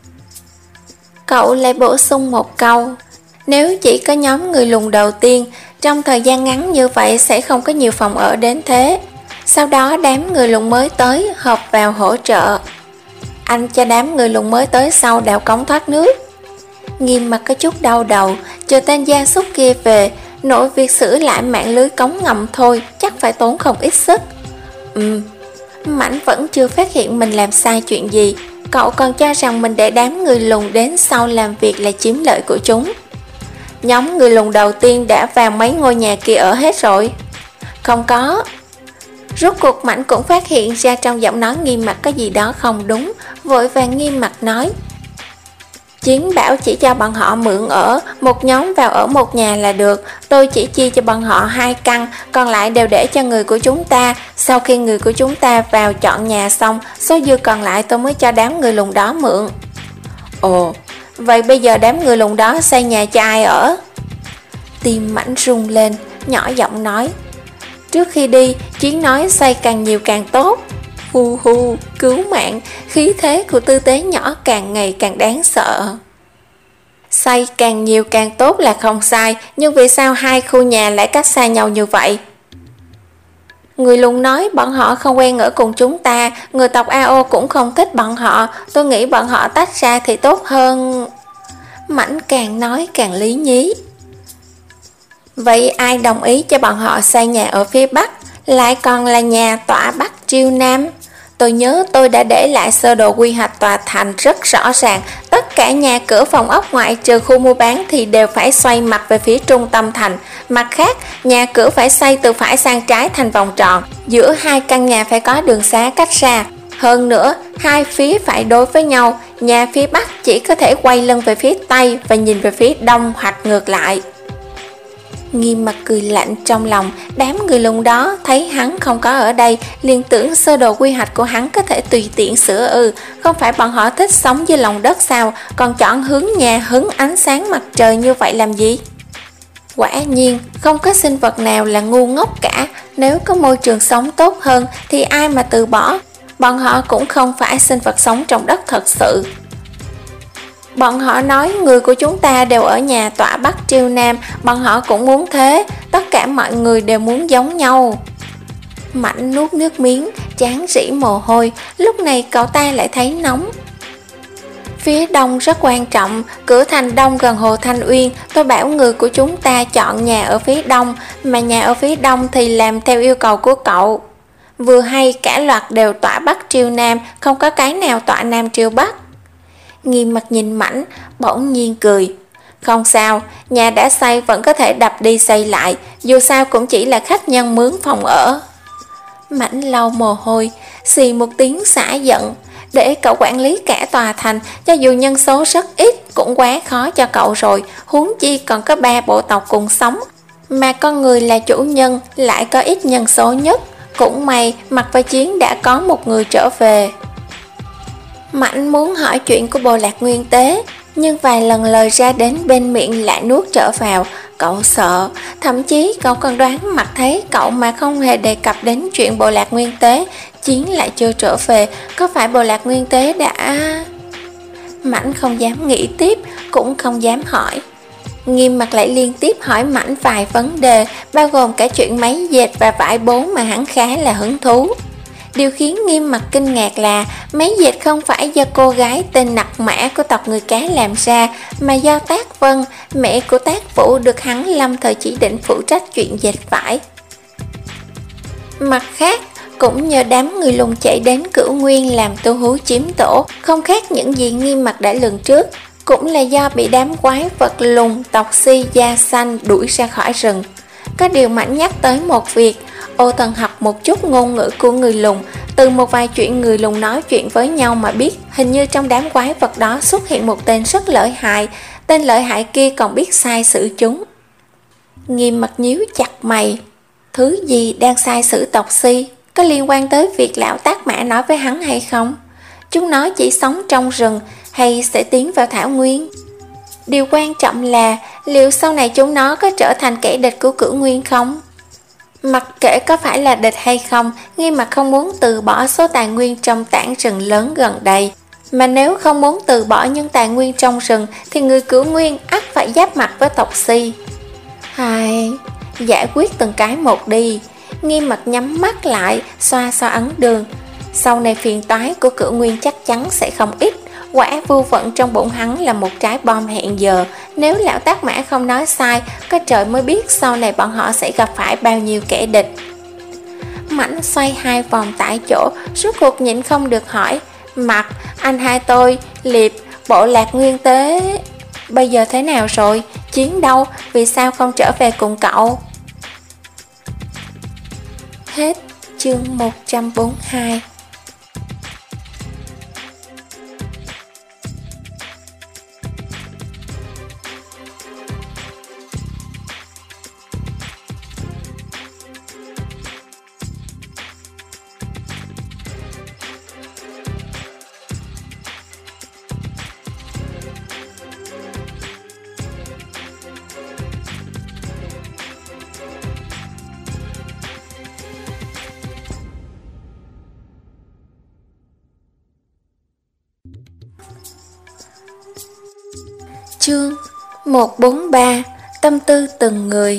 Speaker 1: Cậu lại bổ sung một câu. Nếu chỉ có nhóm người Lùn đầu tiên, trong thời gian ngắn như vậy sẽ không có nhiều phòng ở đến thế. Sau đó đám người Lùn mới tới hợp vào hỗ trợ. Anh cho đám người Lùn mới tới sau đào cống thoát nước. Nghiêm Mặt có chút đau đầu, chờ tên gia súc kia về, nội việc sửa lại mạng lưới cống ngầm thôi, chắc phải tốn không ít sức. Ừm, Mãnh vẫn chưa phát hiện mình làm sai chuyện gì. Cậu còn cho rằng mình để đám người Lùn đến sau làm việc là chiếm lợi của chúng. Nhóm người Lùn đầu tiên đã vào mấy ngôi nhà kia ở hết rồi. Không có. Rốt cuộc Mãnh cũng phát hiện ra trong giọng nói Nghiêm Mặt có gì đó không đúng, vội vàng nghiêm mặt nói. Chiến bảo chỉ cho bọn họ mượn ở, một nhóm vào ở một nhà là được, tôi chỉ chia cho bọn họ hai căn, còn lại đều để cho người của chúng ta. Sau khi người của chúng ta vào chọn nhà xong, số dư còn lại tôi mới cho đám người Lùn đó mượn. Ồ, vậy bây giờ đám người Lùn đó xây nhà cho ai ở? Tim Mãnh rung lên, nhỏ giọng nói. Trước khi đi, Chiến nói xây càng nhiều càng tốt. Hu hu, cứu mạng, khí thế của Tư Tế nhỏ càng ngày càng đáng sợ. Xây càng nhiều càng tốt là không sai, nhưng vì sao hai khu nhà lại cách xa nhau như vậy? Người Lùn nói bọn họ không quen ở cùng chúng ta, người tộc a o cũng không thích bọn họ, tôi nghĩ bọn họ tách ra thì tốt hơn. Mãnh càng nói càng lý nhí. Vậy ai đồng ý cho bọn họ xây nhà ở phía Bắc, lại còn là nhà tọa Bắc triều Nam? Tôi nhớ tôi đã để lại sơ đồ quy hoạch tòa thành rất rõ ràng, tất cả nhà cửa phòng ốc ngoại trừ khu mua bán thì đều phải xoay mặt về phía trung tâm thành. Mặt khác, nhà cửa phải xây từ phải sang trái thành vòng tròn, giữa hai căn nhà phải có đường xá cách ra. Hơn nữa, hai phía phải đối với nhau, nhà phía Bắc chỉ có thể quay lưng về phía Tây và nhìn về phía Đông hoặc ngược lại. Nghiêm mặt cười lạnh trong lòng, đám người lùng đó thấy hắn không có ở đây, liền tưởng sơ đồ quy hoạch của hắn có thể tùy tiện sửa ư, không phải bọn họ thích sống dưới lòng đất sao, còn chọn hướng nhà hứng ánh sáng mặt trời như vậy làm gì? Quả nhiên, không có sinh vật nào là ngu ngốc cả, nếu có môi trường sống tốt hơn thì ai mà từ bỏ, bọn họ cũng không phải sinh vật sống trong đất thật sự. Bọn họ nói người của chúng ta đều ở nhà tọa Bắc triều Nam, bọn họ cũng muốn thế, tất cả mọi người đều muốn giống nhau. Mãnh nuốt nước miếng, trán rỉ mồ hôi, lúc này cậu ta lại thấy nóng. Phía đông rất quan trọng, cửa thành đông gần hồ Thanh Uyên, tôi bảo người của chúng ta chọn nhà ở phía đông, mà nhà ở phía đông thì làm theo yêu cầu của cậu. Vừa hay cả loạt đều tọa Bắc triều Nam, không có cái nào tọa Nam triều Bắc. Nghiêm mặt nhìn Mãnh, bỗng nhiên cười. Không sao, nhà đã xây vẫn có thể đập đi xây lại, dù sao cũng chỉ là khách nhân mướn phòng ở. Mãnh lau mồ hôi, xì một tiếng xả giận. Để cậu quản lý cả tòa thành, cho dù nhân số rất ít cũng quá khó cho cậu rồi, huống chi còn có ba bộ tộc cùng sống. Mà con người là chủ nhân, lại có ít nhân số nhất. Cũng may, Mặt và Chiến đã có một người trở về. Mãnh muốn hỏi chuyện của bộ lạc nguyên tế, nhưng vài lần lời ra đến bên miệng lại nuốt trở vào. Cậu sợ, thậm chí cậu còn đoán Mặt thấy cậu mà không hề đề cập đến chuyện bộ lạc nguyên tế. Chiến lại chưa trở về, có phải bộ lạc nguyên tế đã... Mãnh không dám nghĩ tiếp, cũng không dám hỏi. Nghiêm mặt lại liên tiếp hỏi Mãnh vài vấn đề, bao gồm cả chuyện máy dệt và vải bố mà hắn khá là hứng thú. Điều khiến Nghiêm mặt kinh ngạc là máy dệt không phải do cô gái tên Nặc Mã của tộc người cá làm ra, mà do Tác Vân, mẹ của Tác Vũ được hắn lâm thời chỉ định phụ trách chuyện dệt vải. Mặt khác, cũng nhờ đám người lùng chạy đến Cửu Nguyên làm tu hú chiếm tổ, không khác những gì Nghiêm mặt đã lường trước, cũng là do bị đám quái vật lùng tộc Si da xanh đuổi ra khỏi rừng. Có điều Mãnh nhắc tới một việc, Ô Thần học một chút ngôn ngữ của người lùng, từ một vài chuyện người lùng nói chuyện với nhau mà biết hình như trong đám quái vật đó xuất hiện một tên rất lợi hại, tên lợi hại kia còn biết sai xử chúng. Nghiêm mặt nhíu chặt mày, thứ gì đang sai xử tộc Si, có liên quan tới việc lão Tác Mã nói với hắn hay không? Chúng nó chỉ sống trong rừng hay sẽ tiến vào thảo nguyên? Điều quan trọng là liệu sau này chúng nó có trở thành kẻ địch của Cửu Nguyên không? Mặc kệ có phải là địch hay không, Nghiêm mặt không muốn từ bỏ số tài nguyên trong tảng rừng lớn gần đây. Mà nếu không muốn từ bỏ những tài nguyên trong rừng thì người Cửu Nguyên ắt phải giáp mặt với tộc Si. Hai, giải quyết từng cái một đi. Nghiêm mặt nhắm mắt lại, xoa xoa ấn đường. Sau này phiền toái của Cửu Nguyên chắc chắn sẽ không ít. Quả vô vận trong bụng hắn là một trái bom hẹn giờ. Nếu lão Tác Mã không nói sai, có trời mới biết sau này bọn họ sẽ gặp phải bao nhiêu kẻ địch. Mãnh xoay hai vòng tại chỗ, suốt cuộc nhịn không được hỏi, Mặt, anh hai tôi, Liệp, bộ lạc nguyên tế bây giờ thế nào rồi? Chiến đâu? Vì sao không trở về cùng cậu? Hết chương một trăm bốn mươi hai. Chương một trăm bốn mươi ba. Tâm tư từng người.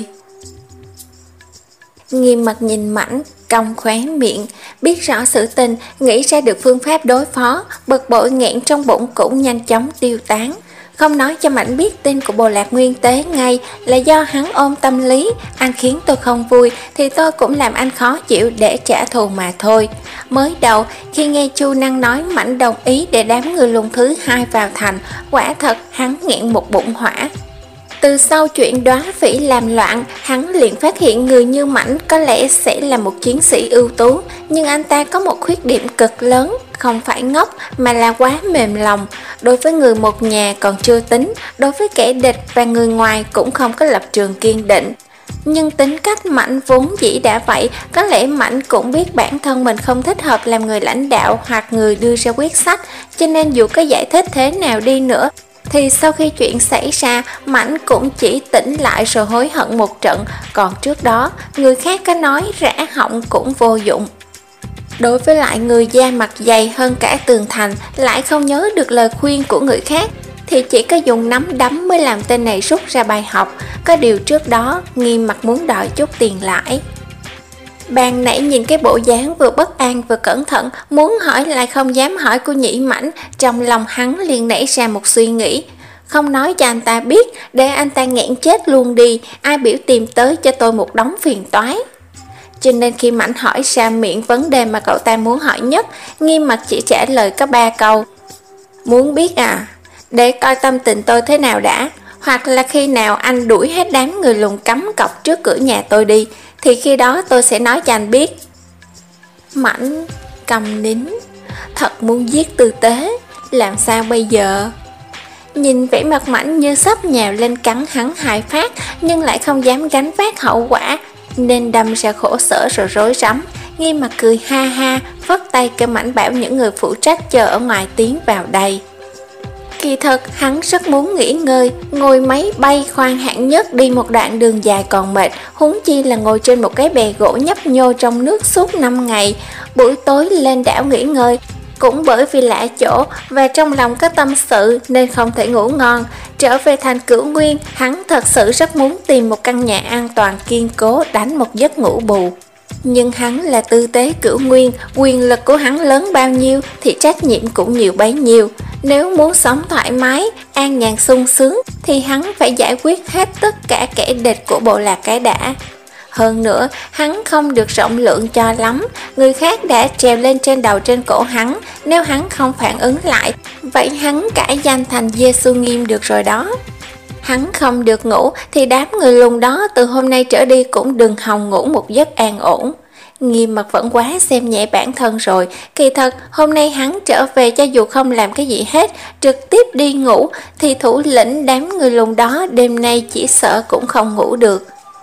Speaker 1: Nghiêm mặt nhìn Mãnh, cong khóe miệng, biết rõ sự tình, nghĩ ra được phương pháp đối phó, bực bội nghẹn trong bụng cũng nhanh chóng tiêu tán. không nói cho Mãnh biết tin của Bộ Lạc Nguyên Tế ngay là do hắn ôm tâm lý, anh khiến tôi không vui thì tôi cũng làm anh khó chịu để trả thù mà thôi. Mới đầu, khi nghe Chu Năng nói Mãnh đồng ý để đám người lùn thứ hai vào thành, quả thật hắn nghẹn một bụng hỏa. Từ sau chuyện Đóa Phỉ làm loạn, hắn liền phát hiện người như Mãnh có lẽ sẽ là một chiến sĩ ưu tú, nhưng anh ta có một khuyết điểm cực lớn, không phải ngốc mà là quá mềm lòng. Đối với người một nhà còn chưa tính, đối với kẻ địch và người ngoài cũng không có lập trường kiên định. Nhưng tính cách Mãnh vốn dĩ đã vậy, có lẽ Mãnh cũng biết bản thân mình không thích hợp làm người lãnh đạo hoặc người đưa ra quyết sách, cho nên dù có giải thích thế nào đi nữa, thì sau khi chuyện xảy ra, Mãnh cũng chỉ tỉnh lại rồi hối hận một trận, còn trước đó, người khác có nói rã họng cũng vô dụng. Đối với lại người da mặt dày hơn cả tường thành, lại không nhớ được lời khuyên của người khác, thì chỉ có dùng nắm đấm mới làm tên này rút ra bài học. Có điều trước đó, Nghiêm Mặc muốn đòi chút tiền lãi. Ban nãy nhìn cái bộ dáng vừa bất an vừa cẩn thận, muốn hỏi lại không dám hỏi của Nhĩ Mãnh, trong lòng hắn liền nảy ra một suy nghĩ. Không nói cho anh ta biết, để anh ta nghẹn chết luôn đi, ai biểu tìm tới cho tôi một đống phiền toái. Cho nên khi Mãnh hỏi ra miệng vấn đề mà cậu ta muốn hỏi nhất, Nghiêm Mặc chỉ trả lời có ba câu. Muốn biết à? Để coi tâm tình tôi thế nào đã, hoặc là khi nào anh đuổi hết đám người lùn cắm cọc trước cửa nhà tôi đi, thì khi đó tôi sẽ nói cho anh biết. Mãnh cầm nín, thật muốn giết Tư Tế, làm sao bây giờ? Nhìn vẻ mặt Mãnh như sắp nhào lên cắn hắn hai phát, nhưng lại không dám gánh vác hậu quả, nên đâm ra khổ sở rồi rối rắm. Nghiêm Mặc cười ha ha, phất tay kêu Mãnh bảo những người phụ trách chờ ở ngoài tiến vào đây. Kỳ thật hắn rất muốn nghỉ ngơi, ngồi máy bay khoang hạng nhất đi một đoạn đường dài còn mệt, huống chi là ngồi trên một cái bè gỗ nhấp nhô trong nước suốt năm ngày. Buổi tối lên đảo nghỉ ngơi, cũng bởi vì lạ chỗ và trong lòng có tâm sự nên không thể ngủ ngon. Trở về thành Cửu Nguyên, hắn thật sự rất muốn tìm một căn nhà an toàn kiên cố đánh một giấc ngủ bù. Nhưng hắn là Tư Tế Cửu Nguyên, quyền lực của hắn lớn bao nhiêu thì trách nhiệm cũng nhiều bấy nhiêu. Nếu muốn sống thoải mái, an nhàn sung sướng thì hắn phải giải quyết hết tất cả kẻ địch của bộ lạc cái đã. Hơn nữa, hắn không được rộng lượng cho lắm, người khác đã trèo lên trên đầu trên cổ hắn, nếu hắn không phản ứng lại, vậy hắn cải danh thành Giê-xu Nghiêm được rồi đó. Hắn không được ngủ thì đám người lùn đó từ hôm nay trở đi cũng đừng hòng ngủ một giấc an ổn. Nghiêm Mặc vẫn quá xem nhẹ bản thân rồi, kỳ thật hôm nay hắn trở về cho dù không làm cái gì hết, trực tiếp đi ngủ, thì thủ lĩnh đám người lùn đó đêm nay chỉ sợ cũng không ngủ được.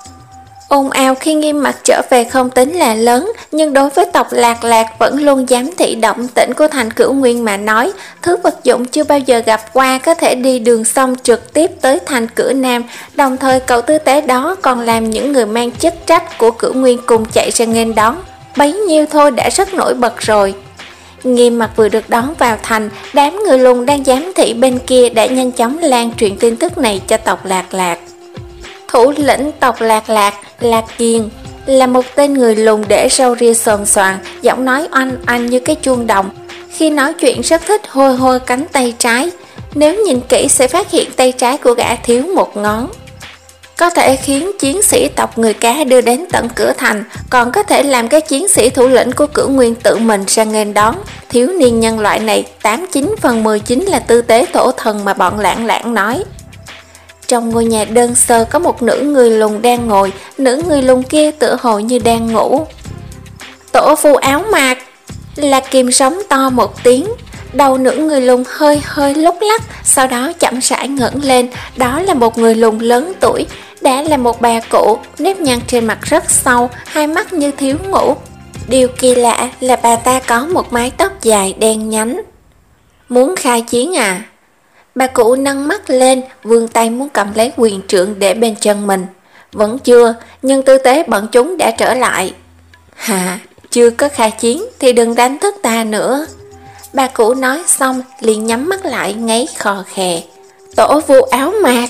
Speaker 1: Ồn ào khi Nghiêm Mặc trở về không tính là lớn, nhưng đối với tộc Lạc Lạc vẫn luôn giám thị động tĩnh của thành Cửu Nguyên mà nói, thứ vật dụng chưa bao giờ gặp qua có thể đi đường sông trực tiếp tới thành Cửa Nam, đồng thời cậu tư tế đó còn làm những người mang chức trách của Cửu Nguyên cùng chạy ra nghênh đón, bấy nhiêu thôi đã rất nổi bật rồi. Nghiêm Mặc vừa được đón vào thành, đám người lùn đang giám thị bên kia đã nhanh chóng lan truyền tin tức này cho tộc Lạc Lạc. Thủ lĩnh tộc Lạc Lạc, Lạc Kiền, là một tên người lùn để râu ria xồm xoàm, giọng nói oanh oanh như cái chuông đồng. Khi nói chuyện rất thích hôi hôi cánh tay trái, nếu nhìn kỹ sẽ phát hiện tay trái của gã thiếu một ngón. Có thể khiến chiến sĩ tộc người cá đưa đến tận cửa thành, còn có thể làm cái chiến sĩ thủ lĩnh của Cửu Nguyên tự mình ra nghênh đón. Thiếu niên nhân loại này tám chín phần mười chính là tư tế tổ thần mà bọn lãng lãng nói. Trong ngôi nhà đơn sơ có một nữ người lùn đang ngồi, nữ người lùn kia tựa hồ như đang ngủ. Tổ phù áo mạc, là kìm sống to một tiếng, đầu nữ người lùn hơi hơi lúc lắc, sau đó chậm rãi ngẩng lên, đó là một người lùn lớn tuổi, đã là một bà cụ, nếp nhăn trên mặt rất sâu, hai mắt như thiếu ngủ. Điều kỳ lạ là bà ta có một mái tóc dài đen nhánh. Muốn khai chiến à? Bà cụ nâng mắt lên, vươn tay muốn cầm lấy quyền trượng để bên chân mình. Vẫn chưa, nhưng tư tế bọn chúng đã trở lại. Hà, chưa có khai chiến thì đừng đánh thức ta nữa. Bà cụ nói xong liền nhắm mắt lại ngáy khò khè. Tổ vu áo mạc.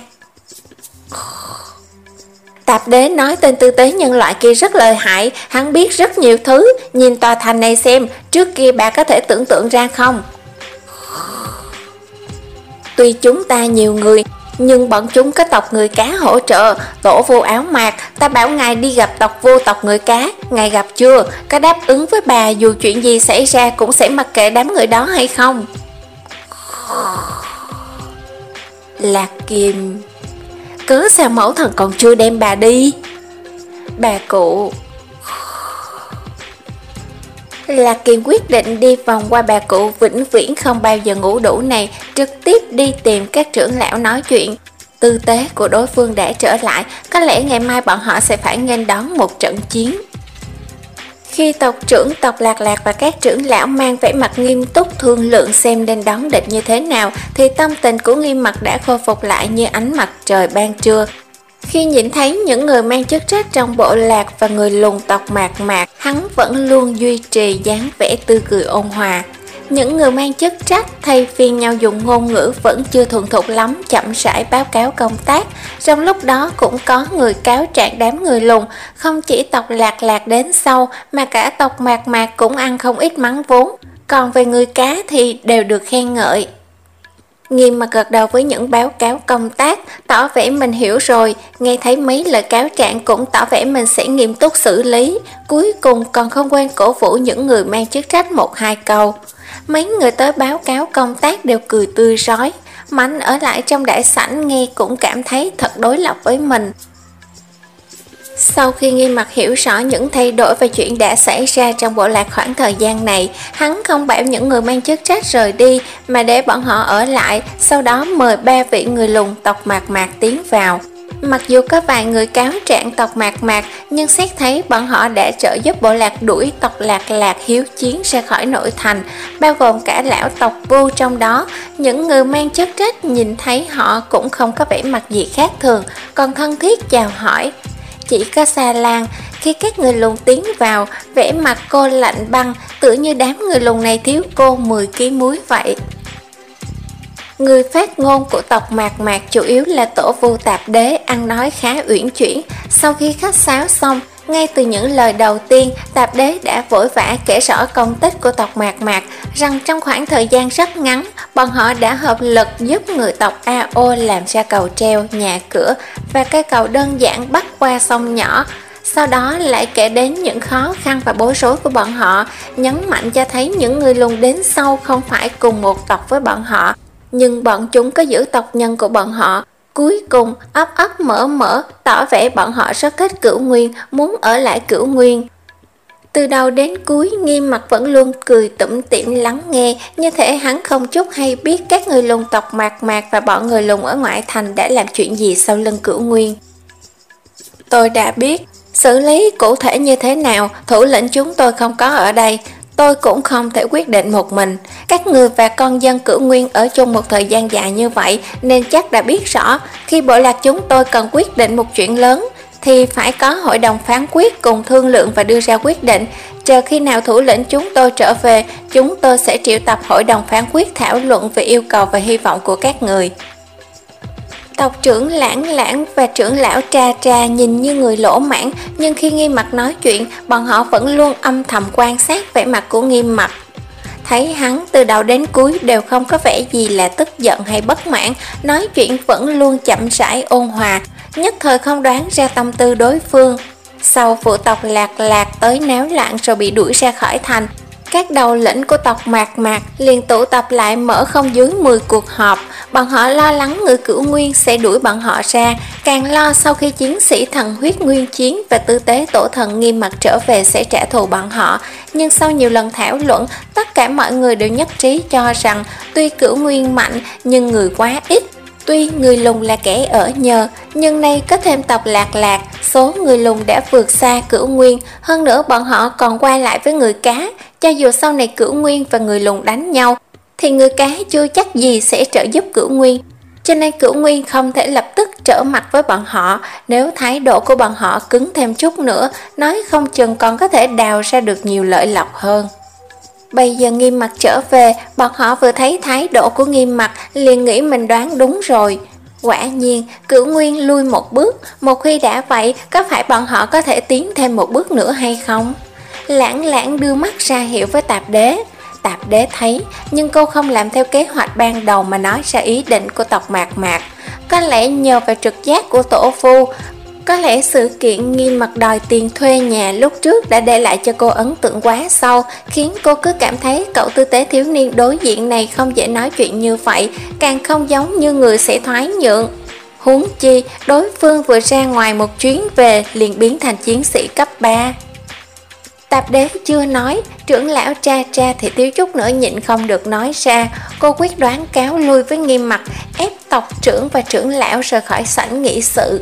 Speaker 1: Tạp đế nói tên tư tế nhân loại kia rất lợi hại, hắn biết rất nhiều thứ, nhìn tòa thành này xem, trước kia bà có thể tưởng tượng ra không? Tuy chúng ta nhiều người, nhưng bọn chúng có tộc người cá hỗ trợ. Tổ vô áo mạc, ta bảo ngài đi gặp tộc vô tộc người cá, ngài gặp chưa? Có đáp ứng với bà dù chuyện gì xảy ra cũng sẽ mặc kệ đám người đó hay không? Lạc Kiềm: cớ sao mẫu thần còn chưa đem bà đi? Bà cụ: Lạc Kiềm quyết định đi vòng qua bà cụ vĩnh viễn không bao giờ ngủ đủ này, trực tiếp đi tìm các trưởng lão nói chuyện. Tư tế của đối phương đã trở lại, có lẽ ngày mai bọn họ sẽ phải nghênh đón một trận chiến. Khi tộc trưởng tộc Lạc Lạc và các trưởng lão mang vẻ mặt nghiêm túc thương lượng xem nên đón địch như thế nào, thì tâm tình của Nghiêm Mặc đã khôi phục lại như ánh mặt trời ban trưa. Khi nhìn thấy những người mang chức trách trong bộ lạc và người lùn tộc Mạc Mạc, hắn vẫn luôn duy trì dáng vẻ tươi cười ôn hòa. Những người mang chức trách thay phiên nhau dùng ngôn ngữ vẫn chưa thuần thục lắm, chậm rãi báo cáo công tác. Trong lúc đó cũng có người cáo trạng đám người lùn, không chỉ tộc Lạc Lạc đến sau mà cả tộc Mạc Mạc cũng ăn không ít mắng vốn. Còn về người cá thì đều được khen ngợi. Nghiêm Mặc gật đầu với những báo cáo công tác, tỏ vẻ mình hiểu rồi, nghe thấy mấy lời cáo trạng cũng tỏ vẻ mình sẽ nghiêm túc xử lý. Cuối cùng còn không quên cổ vũ những người mang chức trách một hai câu. Mấy người tới báo cáo công tác đều cười tươi rói. Mánh ở lại trong đại sảnh nghe cũng cảm thấy thật đối lập với mình. Sau khi Nghiêm Mặc hiểu rõ những thay đổi và chuyện đã xảy ra trong bộ lạc khoảng thời gian này, hắn không bảo những người mang chức trách rời đi mà để bọn họ ở lại, sau đó mời ba vị người lùn tộc Mạc Mạc tiến vào. Mặc dù có vài người cáo trạng tộc Mạc Mạc, nhưng xét thấy bọn họ đã trợ giúp bộ lạc đuổi tộc Lạc Lạc hiếu chiến ra khỏi nội thành, bao gồm cả lão tộc Vu trong đó. Những người mang chức trách nhìn thấy họ cũng không có vẻ mặt gì khác thường, còn thân thiết chào hỏi. Chỉ có Sa Lan, khi các người lùn tiến vào, vẻ mặt cô lạnh băng, tựa như đám người lùn này thiếu cô mười ki lô gam muối vậy. Người phát ngôn của tộc Mạc Mạc chủ yếu là tổ Vu Tạp Đế, ăn nói khá uyển chuyển. Sau khi khách sáo xong, ngay từ những lời đầu tiên, Tạp Đế đã vội vã kể rõ công tích của tộc Mạc Mạc, rằng trong khoảng thời gian rất ngắn, bọn họ đã hợp lực giúp người tộc a ô làm ra cầu treo, nhà cửa và cây cầu đơn giản bắc qua sông nhỏ. Sau đó lại kể đến những khó khăn và bối rối của bọn họ, nhấn mạnh cho thấy những người lùn đến sau không phải cùng một tộc với bọn họ, nhưng bọn chúng có giữ tộc nhân của bọn họ. Cuối cùng ấp ấp mở mở, tỏ vẻ bọn họ rất thích Cửu Nguyên, muốn ở lại Cửu Nguyên. Từ đầu đến cuối, Nghiêm Mặc vẫn luôn cười tủm tỉm lắng nghe, như thể hắn không chút hay biết các người lùn tộc Mạc Mạc và bọn người lùn ở ngoại thành đã làm chuyện gì sau lưng Cửu Nguyên. Tôi đã biết, xử lý cụ thể như thế nào, thủ lĩnh chúng tôi không có ở đây. Tôi cũng không thể quyết định một mình. Các người và con dân Cửu Nguyên ở chung một thời gian dài như vậy nên chắc đã biết rõ, khi bộ lạc chúng tôi cần quyết định một chuyện lớn thì phải có hội đồng phán quyết cùng thương lượng và đưa ra quyết định. Chờ khi nào thủ lĩnh chúng tôi trở về, chúng tôi sẽ triệu tập hội đồng phán quyết thảo luận về yêu cầu và hy vọng của các người. Tộc trưởng Lãng Lãng và trưởng lão Tra Tra nhìn như người lỗ mãn, nhưng khi Nghiêm Mặc nói chuyện, bọn họ vẫn luôn âm thầm quan sát vẻ mặt của Nghiêm Mặc. Thấy hắn từ đầu đến cuối đều không có vẻ gì là tức giận hay bất mãn, nói chuyện vẫn luôn chậm rãi ôn hòa, nhất thời không đoán ra tâm tư đối phương. Sau vụ tộc Lạc Lạc tới náo loạn rồi bị đuổi ra khỏi thành, các đầu lĩnh của tộc Mạc Mạc liền tụ tập lại mở không dưới mười cuộc họp. Bọn họ lo lắng người Cửu Nguyên sẽ đuổi bọn họ ra, càng lo sau khi chiến sĩ thần huyết nguyên chiến và tư tế tổ thần Nghiêm Mặc trở về sẽ trả thù bọn họ. Nhưng sau nhiều lần thảo luận, tất cả mọi người đều nhất trí cho rằng tuy Cửu Nguyên mạnh nhưng người quá ít. Tuy người lùn là kẻ ở nhờ, nhưng nay có thêm tộc Lạc Lạc, số người lùn đã vượt xa Cửu Nguyên, hơn nữa bọn họ còn quay lại với người cá. Cho dù sau này Cửu Nguyên và người lùn đánh nhau, thì người cá chưa chắc gì sẽ trợ giúp Cửu Nguyên. Cho nên Cửu Nguyên không thể lập tức trở mặt với bọn họ. Nếu thái độ của bọn họ cứng thêm chút nữa, nói không chừng còn có thể đào ra được nhiều lợi lộc hơn. Bây giờ Nghiêm Mặc trở về, bọn họ vừa thấy thái độ của Nghiêm Mặc liền nghĩ mình đoán đúng rồi. Quả nhiên, Cửu Nguyên lui một bước, một khi đã vậy, có phải bọn họ có thể tiến thêm một bước nữa hay không? Lãng Lãng đưa mắt ra hiệu với Tạp Đế. Tạp Đế thấy, nhưng cô không làm theo kế hoạch ban đầu mà nói ra ý định của tộc Mạc Mạc. Có lẽ nhờ vào trực giác của tổ phu, có lẽ sự kiện Nghiêm Mặt đòi tiền thuê nhà lúc trước đã để lại cho cô ấn tượng quá sâu, khiến cô cứ cảm thấy cậu tư tế thiếu niên đối diện này không dễ nói chuyện như vậy, càng không giống như người sẽ thoái nhượng. Huống chi, đối phương vừa ra ngoài một chuyến về liền biến thành chiến sĩ cấp ba. Tạp Đế chưa nói, trưởng lão tra tra thì thiếu chút nữa nhịn không được nói ra. Cô quyết đoán cáo lui với Nghiêm Mặt, ép tộc trưởng và trưởng lão rời khỏi sảnh nghị sự.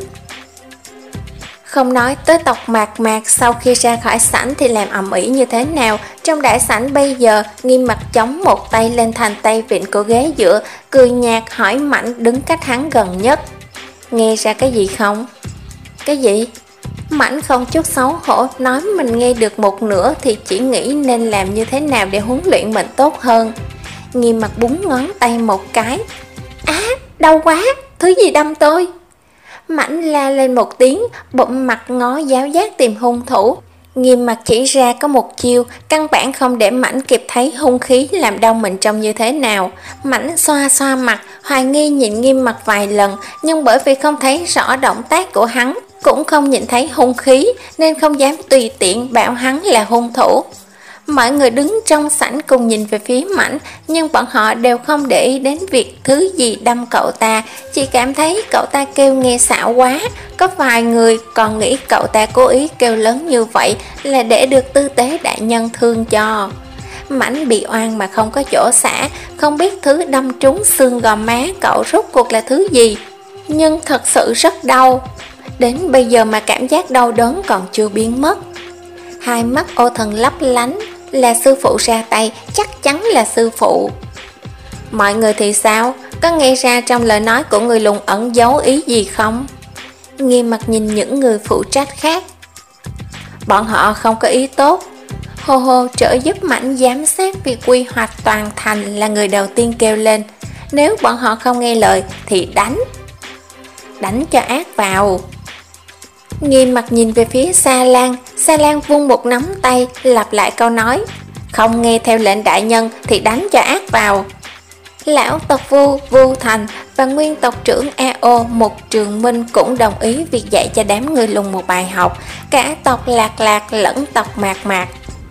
Speaker 1: Không nói tới tộc Mạc Mạc sau khi ra khỏi sảnh thì làm ầm ĩ như thế nào. Trong đại sảnh bây giờ, Nghiêm Mặt chống một tay lên thành tay vịn của ghế dựa, cười nhạt hỏi Mảnh đứng cách hắn gần nhất: nghe ra cái gì không? Cái gì? Mảnh không chút xấu hổ nói mình nghe được một nửa thì chỉ nghĩ nên làm như thế nào để huấn luyện mình tốt hơn. Nghiêm Mặt búng ngón tay một cái: á, đau quá, thứ gì đâm tôi? Mảnh la lên một tiếng, bụng mặt ngó giáo giác tìm hung thủ. Nghiêm Mặt chỉ ra có một chiêu, căn bản không để Mảnh kịp thấy hung khí làm đau mình trông như thế nào. Mảnh xoa xoa mặt, hoài nghi nhìn Nghiêm Mặt vài lần, nhưng bởi vì không thấy rõ động tác của hắn, cũng không nhìn thấy hung khí, nên không dám tùy tiện bảo hắn là hung thủ. Mọi người đứng trong sảnh cùng nhìn về phía Mảnh, nhưng bọn họ đều không để ý đến việc thứ gì đâm cậu ta, chỉ cảm thấy cậu ta kêu nghe xạo quá. Có vài người còn nghĩ cậu ta cố ý kêu lớn như vậy là để được tư tế đại nhân thương cho. Mảnh bị oan mà không có chỗ xả, không biết thứ đâm trúng xương gò má cậu rốt cuộc là thứ gì, nhưng thật sự rất đau. Đến bây giờ mà cảm giác đau đớn còn chưa biến mất. Hai mắt Ô Thần lấp lánh, là sư phụ ra tay, chắc chắn là sư phụ. Mọi người thì sao? Có nghe ra trong lời nói của người lùn ẩn giấu ý gì không? Nghiêm Mặt nhìn những người phụ trách khác. Bọn họ không có ý tốt. Hô Hô trợ giúp Mảnh giám sát việc quy hoạch toàn thành là người đầu tiên kêu lên. Nếu bọn họ không nghe lời thì đánh. Đánh cho ác vào. Nghiêm Mặt nhìn về phía Sa Lan, Sa Lan vung một nắm tay, lặp lại câu nói: không nghe theo lệnh đại nhân thì đánh cho ác vào. Lão tộc Vu, Vu Thành và nguyên tộc trưởng a o một Trường Minh cũng đồng ý việc dạy cho đám người lùn một bài học, cả tộc Lạc Lạc lẫn tộc Mạc Mạc.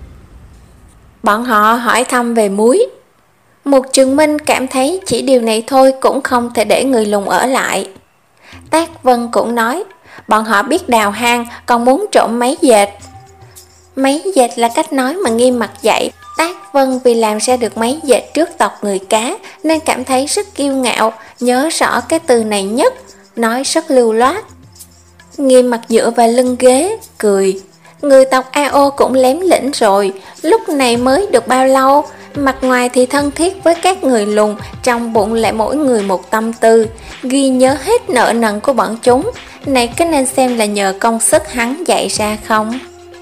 Speaker 1: Bọn họ hỏi thăm về muối. Một Trường Minh cảm thấy chỉ điều này thôi cũng không thể để người lùn ở lại. Tác Vân cũng nói, bọn họ biết đào hang, còn muốn trộm máy dệt. Máy dệt là cách nói mà Nghiêm Mặt dạy. Tác Vân vì làm ra được máy dệt trước tộc người cá nên cảm thấy rất kiêu ngạo, nhớ rõ cái từ này nhất, nói rất lưu loát. Nghiêm Mặt dựa vào lưng ghế, cười. Người tộc a o cũng lém lĩnh rồi, lúc này mới được bao lâu, mặt ngoài thì thân thiết với các người lùn, trong bụng lại mỗi người một tâm tư, ghi nhớ hết nợ nần của bọn chúng. Này có nên xem là nhờ công sức hắn dạy ra không?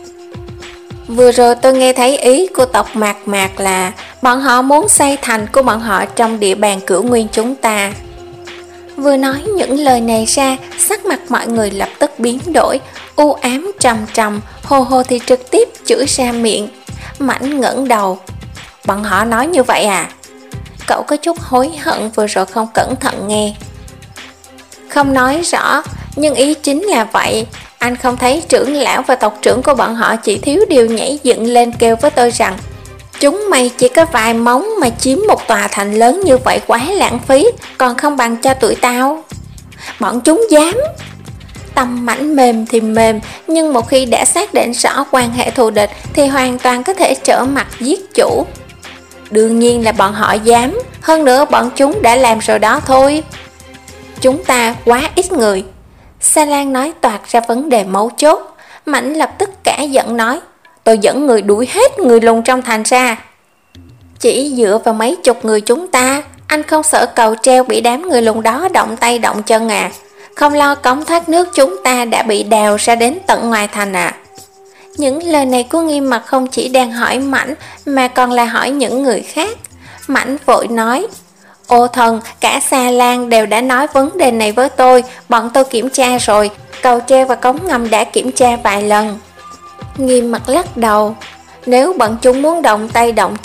Speaker 1: Vừa rồi tôi nghe thấy ý của tộc Mạc Mạc là bọn họ muốn xây thành của bọn họ trong địa bàn Cửu Nguyên chúng ta. Vừa nói những lời này ra, sắc mặt mọi người lập tức biến đổi, u ám trầm trầm. Hô Hô thì trực tiếp chửi ra miệng. Mảnh ngẩng đầu. Bọn họ nói như vậy à? Cậu có chút hối hận vừa rồi không cẩn thận nghe. Không nói rõ, nhưng ý chính là vậy. Anh không thấy trưởng lão và tộc trưởng của bọn họ chỉ thiếu điều nhảy dựng lên kêu với tôi rằng chúng mày chỉ có vài móng mà chiếm một tòa thành lớn như vậy quá lãng phí, còn không bằng cho tụi tao. Bọn chúng dám. Tâm Mảnh mềm thì mềm, nhưng một khi đã xác định rõ quan hệ thù địch thì hoàn toàn có thể trở mặt giết chủ. Đương nhiên là bọn họ dám, hơn nữa bọn chúng đã làm rồi đó thôi. Chúng ta quá ít người. Sa Lan nói toạc ra vấn đề mấu chốt. Mảnh lập tức cả giận nói, tôi dẫn người đuổi hết người lùn trong thành ra. Chỉ dựa vào mấy chục người chúng ta, anh không sợ cầu treo bị đám người lùn đó động tay động chân à? Không lo cống thoát nước chúng ta đã bị đào ra đến tận ngoài thành à? Những lời này của Nghiêm Mặt không chỉ đang hỏi Mảnh mà còn là hỏi những người khác. Mảnh vội nói, Ô Thần, cả Sa Lan đều đã nói vấn đề này với tôi, bọn tôi kiểm tra rồi, cầu treo và cống ngầm đã kiểm tra vài lần. Nghiêm Mặt lắc đầu, nếu bọn chúng muốn động tay động chân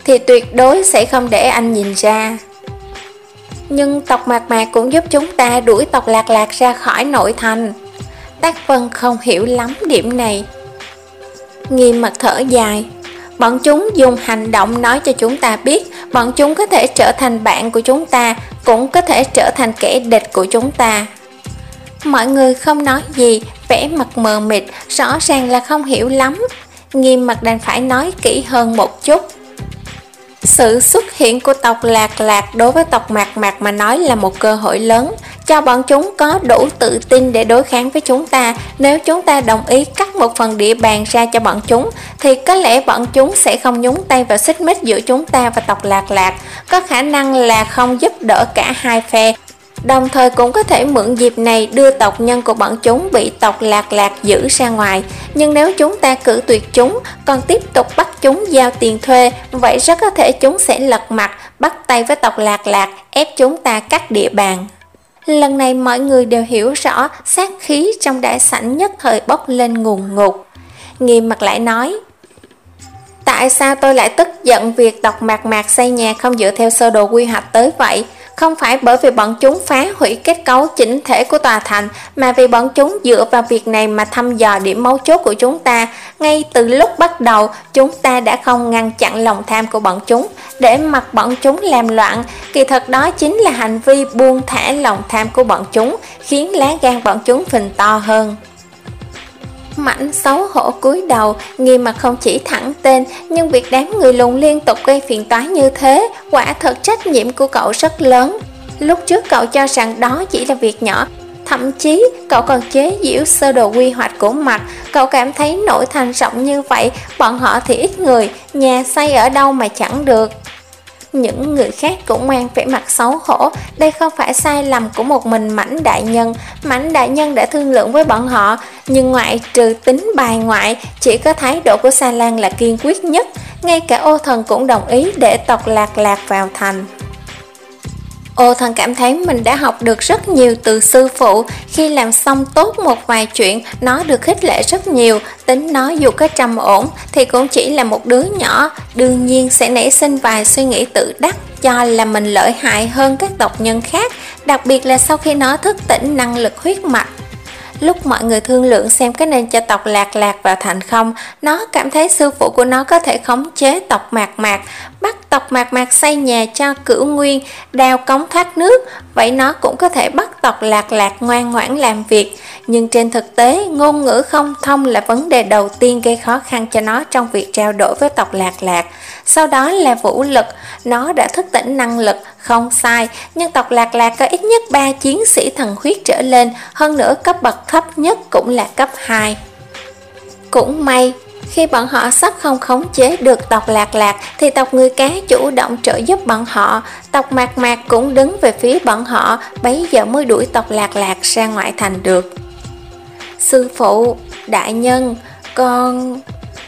Speaker 1: thì tuyệt đối sẽ không để anh nhìn ra. Nhưng tộc Mạc Mạc cũng giúp chúng ta đuổi tộc Lạc Lạc ra khỏi nội thành. Tác Vân không hiểu lắm điểm này. Nghiêm mặt thở dài. Bọn chúng dùng hành động nói cho chúng ta biết bọn chúng có thể trở thành bạn của chúng ta, cũng có thể trở thành kẻ địch của chúng ta. Mọi người không nói gì, vẻ mặt mờ mịt, rõ ràng là không hiểu lắm. Nghiêm mặt đành phải nói kỹ hơn một chút. Sự xuất hiện của tộc Lạc Lạc đối với tộc Mạc Mạc mà nói là một cơ hội lớn, cho bọn chúng có đủ tự tin để đối kháng với chúng ta. Nếu chúng ta đồng ý cắt một phần địa bàn ra cho bọn chúng, thì có lẽ bọn chúng sẽ không nhúng tay vào xích mích giữa chúng ta và tộc Lạc Lạc, có khả năng là không giúp đỡ cả hai phe. Đồng thời cũng có thể mượn dịp này đưa tộc nhân của bọn chúng bị tộc Lạc Lạc giữ ra ngoài. Nhưng nếu chúng ta cử tuyệt chúng, còn tiếp tục bắt chúng giao tiền thuê, vậy rất có thể chúng sẽ lật mặt, bắt tay với tộc Lạc Lạc, ép chúng ta cắt địa bàn. Lần này mọi người đều hiểu rõ, sát khí trong đại sảnh nhất thời bốc lên ngùn ngụt. Nghiêm mặt lại nói: tại sao tôi lại tức giận việc tộc Mạc Mạc xây nhà không dựa theo sơ đồ quy hoạch tới vậy? Không phải bởi vì bọn chúng phá hủy kết cấu chỉnh thể của tòa thành, mà vì bọn chúng dựa vào việc này mà thăm dò điểm mấu chốt của chúng ta. Ngay từ lúc bắt đầu, chúng ta đã không ngăn chặn lòng tham của bọn chúng, để mặc bọn chúng làm loạn. Kỳ thật đó chính là hành vi buông thả lòng tham của bọn chúng, khiến lá gan bọn chúng phình to hơn. Mảnh xấu hổ cúi đầu, Nghiêm mặt không chỉ thẳng tên, nhưng việc đám người lùn liên tục gây phiền toái như thế, quả thật trách nhiệm của cậu rất lớn. Lúc trước cậu cho rằng đó chỉ là việc nhỏ, thậm chí cậu còn chế giễu sơ đồ quy hoạch của mặt. Cậu cảm thấy nội thành rộng như vậy, bọn họ thì ít người, nhà xây ở đâu mà chẳng được. Những người khác cũng mang vẻ mặt xấu hổ. Đây không phải sai lầm của một mình Mãnh đại nhân. Mãnh đại nhân đã thương lượng với bọn họ, nhưng ngoại trừ tính bài ngoại, chỉ có thái độ của Sa Lan là kiên quyết nhất. Ngay cả Ô Thần cũng đồng ý để tộc Lạc Lạc vào thành. Ô Thần cảm thấy mình đã học được rất nhiều từ sư phụ. Khi làm xong tốt một vài chuyện, nó được khích lệ rất nhiều. Tính nó dù có trầm ổn thì cũng chỉ là một đứa nhỏ, đương nhiên sẽ nảy sinh vài suy nghĩ tự đắc, cho là mình lợi hại hơn các tộc nhân khác, đặc biệt là sau khi nó thức tỉnh năng lực huyết mạch. Lúc mọi người thương lượng xem có nên cho tộc Lạc Lạc vào thành không, nó cảm thấy sư phụ của nó có thể khống chế tộc Mạc Mạc, bắt tộc Mạc Mạc xây nhà cho Cửu Nguyên, đào cống thoát nước, vậy nó cũng có thể bắt tộc Lạc Lạc ngoan ngoãn làm việc. Nhưng trên thực tế, ngôn ngữ không thông là vấn đề đầu tiên gây khó khăn cho nó trong việc trao đổi với tộc Lạc Lạc. Sau đó là vũ lực, nó đã thức tỉnh năng lực, không sai, nhưng tộc Lạc Lạc có ít nhất ba chiến sĩ thần huyết trở lên, hơn nữa cấp bậc thấp nhất cũng là cấp hai. Cũng may, khi bọn họ sắp không khống chế được tộc Lạc Lạc thì tộc người cá chủ động trợ giúp bọn họ, tộc Mạc Mạc cũng đứng về phía bọn họ, bấy giờ mới đuổi tộc Lạc Lạc ra ngoại thành được. Sư phụ, đại nhân, con...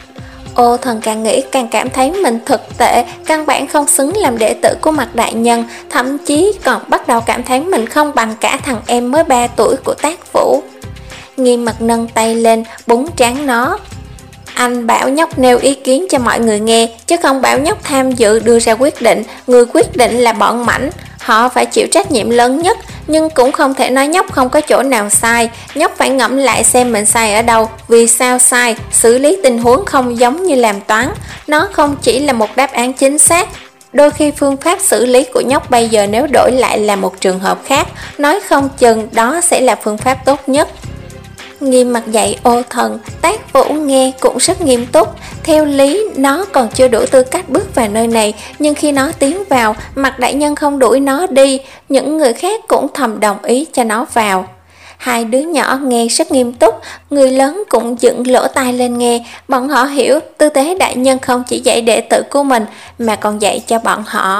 Speaker 1: Ô Thần càng nghĩ càng cảm thấy mình thực tệ, căn bản không xứng làm đệ tử của Mạc đại nhân, thậm chí còn bắt đầu cảm thấy mình không bằng cả thằng em mới ba tuổi của Tác Vũ. Nghiêm mặt nâng tay lên, búng trán nó. Anh bảo nhóc nêu ý kiến cho mọi người nghe, chứ không bảo nhóc tham dự đưa ra quyết định. Người quyết định là bọn Mãnh, họ phải chịu trách nhiệm lớn nhất, nhưng cũng không thể nói nhóc không có chỗ nào sai. Nhóc phải ngẫm lại xem mình sai ở đâu, vì sao sai, xử lý tình huống không giống như làm toán. Nó không chỉ là một đáp án chính xác. Đôi khi phương pháp xử lý của nhóc bây giờ nếu đổi lại là một trường hợp khác, nói không chừng đó sẽ là phương pháp tốt nhất. Nghiêm mặt dạy Ô Thần, Tác Vũ nghe cũng rất nghiêm túc. Theo lý nó còn chưa đủ tư cách bước vào nơi này, nhưng khi nó tiến vào, Mạc đại nhân không đuổi nó đi, những người khác cũng thầm đồng ý cho nó vào. Hai đứa nhỏ nghe rất nghiêm túc, người lớn cũng dựng lỗ tai lên nghe. Bọn họ hiểu tư tế đại nhân không chỉ dạy đệ tử của mình mà còn dạy cho bọn họ.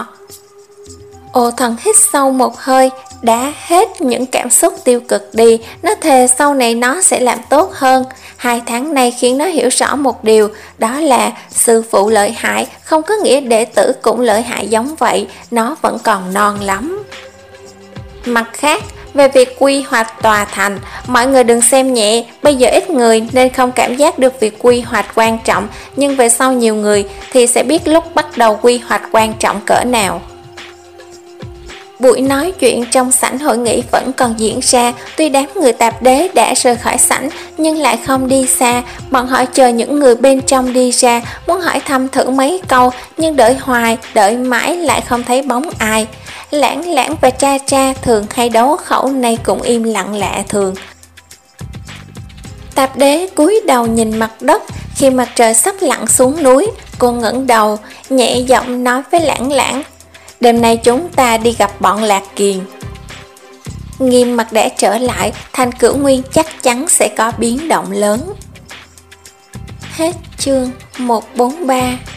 Speaker 1: Ô Thần hít sâu một hơi, đã hết những cảm xúc tiêu cực đi. Nó thề sau này nó sẽ làm tốt hơn. Hai tháng nay khiến nó hiểu rõ một điều, đó là sư phụ lợi hại không có nghĩa đệ tử cũng lợi hại giống vậy. Nó vẫn còn non lắm. Mặt khác, Về việc quy hoạch tòa thành, mọi người đừng xem nhẹ, bây giờ ít người nên không cảm giác được việc quy hoạch quan trọng, nhưng về sau nhiều người thì sẽ biết lúc bắt đầu quy hoạch quan trọng cỡ nào. Buổi nói chuyện trong sảnh hội nghị vẫn còn diễn ra, tuy đám người tạp đế đã rời khỏi sảnh nhưng lại không đi xa, bọn họ chờ những người bên trong đi ra, muốn hỏi thăm thử mấy câu, nhưng đợi hoài, đợi mãi lại không thấy bóng ai. Lãng Lãng và Cha Cha thường hay đấu khẩu nay cũng im lặng lạ thường. Tạp đế cúi đầu nhìn mặt đất, khi mặt trời sắp lặn xuống núi, cô ngẩng đầu, nhẹ giọng nói với Lãng Lãng: "Đêm nay chúng ta đi gặp bọn Lạc Kiền." Nghiêm Mặt đã trở lại, Thành Cửu Nguyên chắc chắn sẽ có biến động lớn. Hết chương một trăm bốn mươi ba.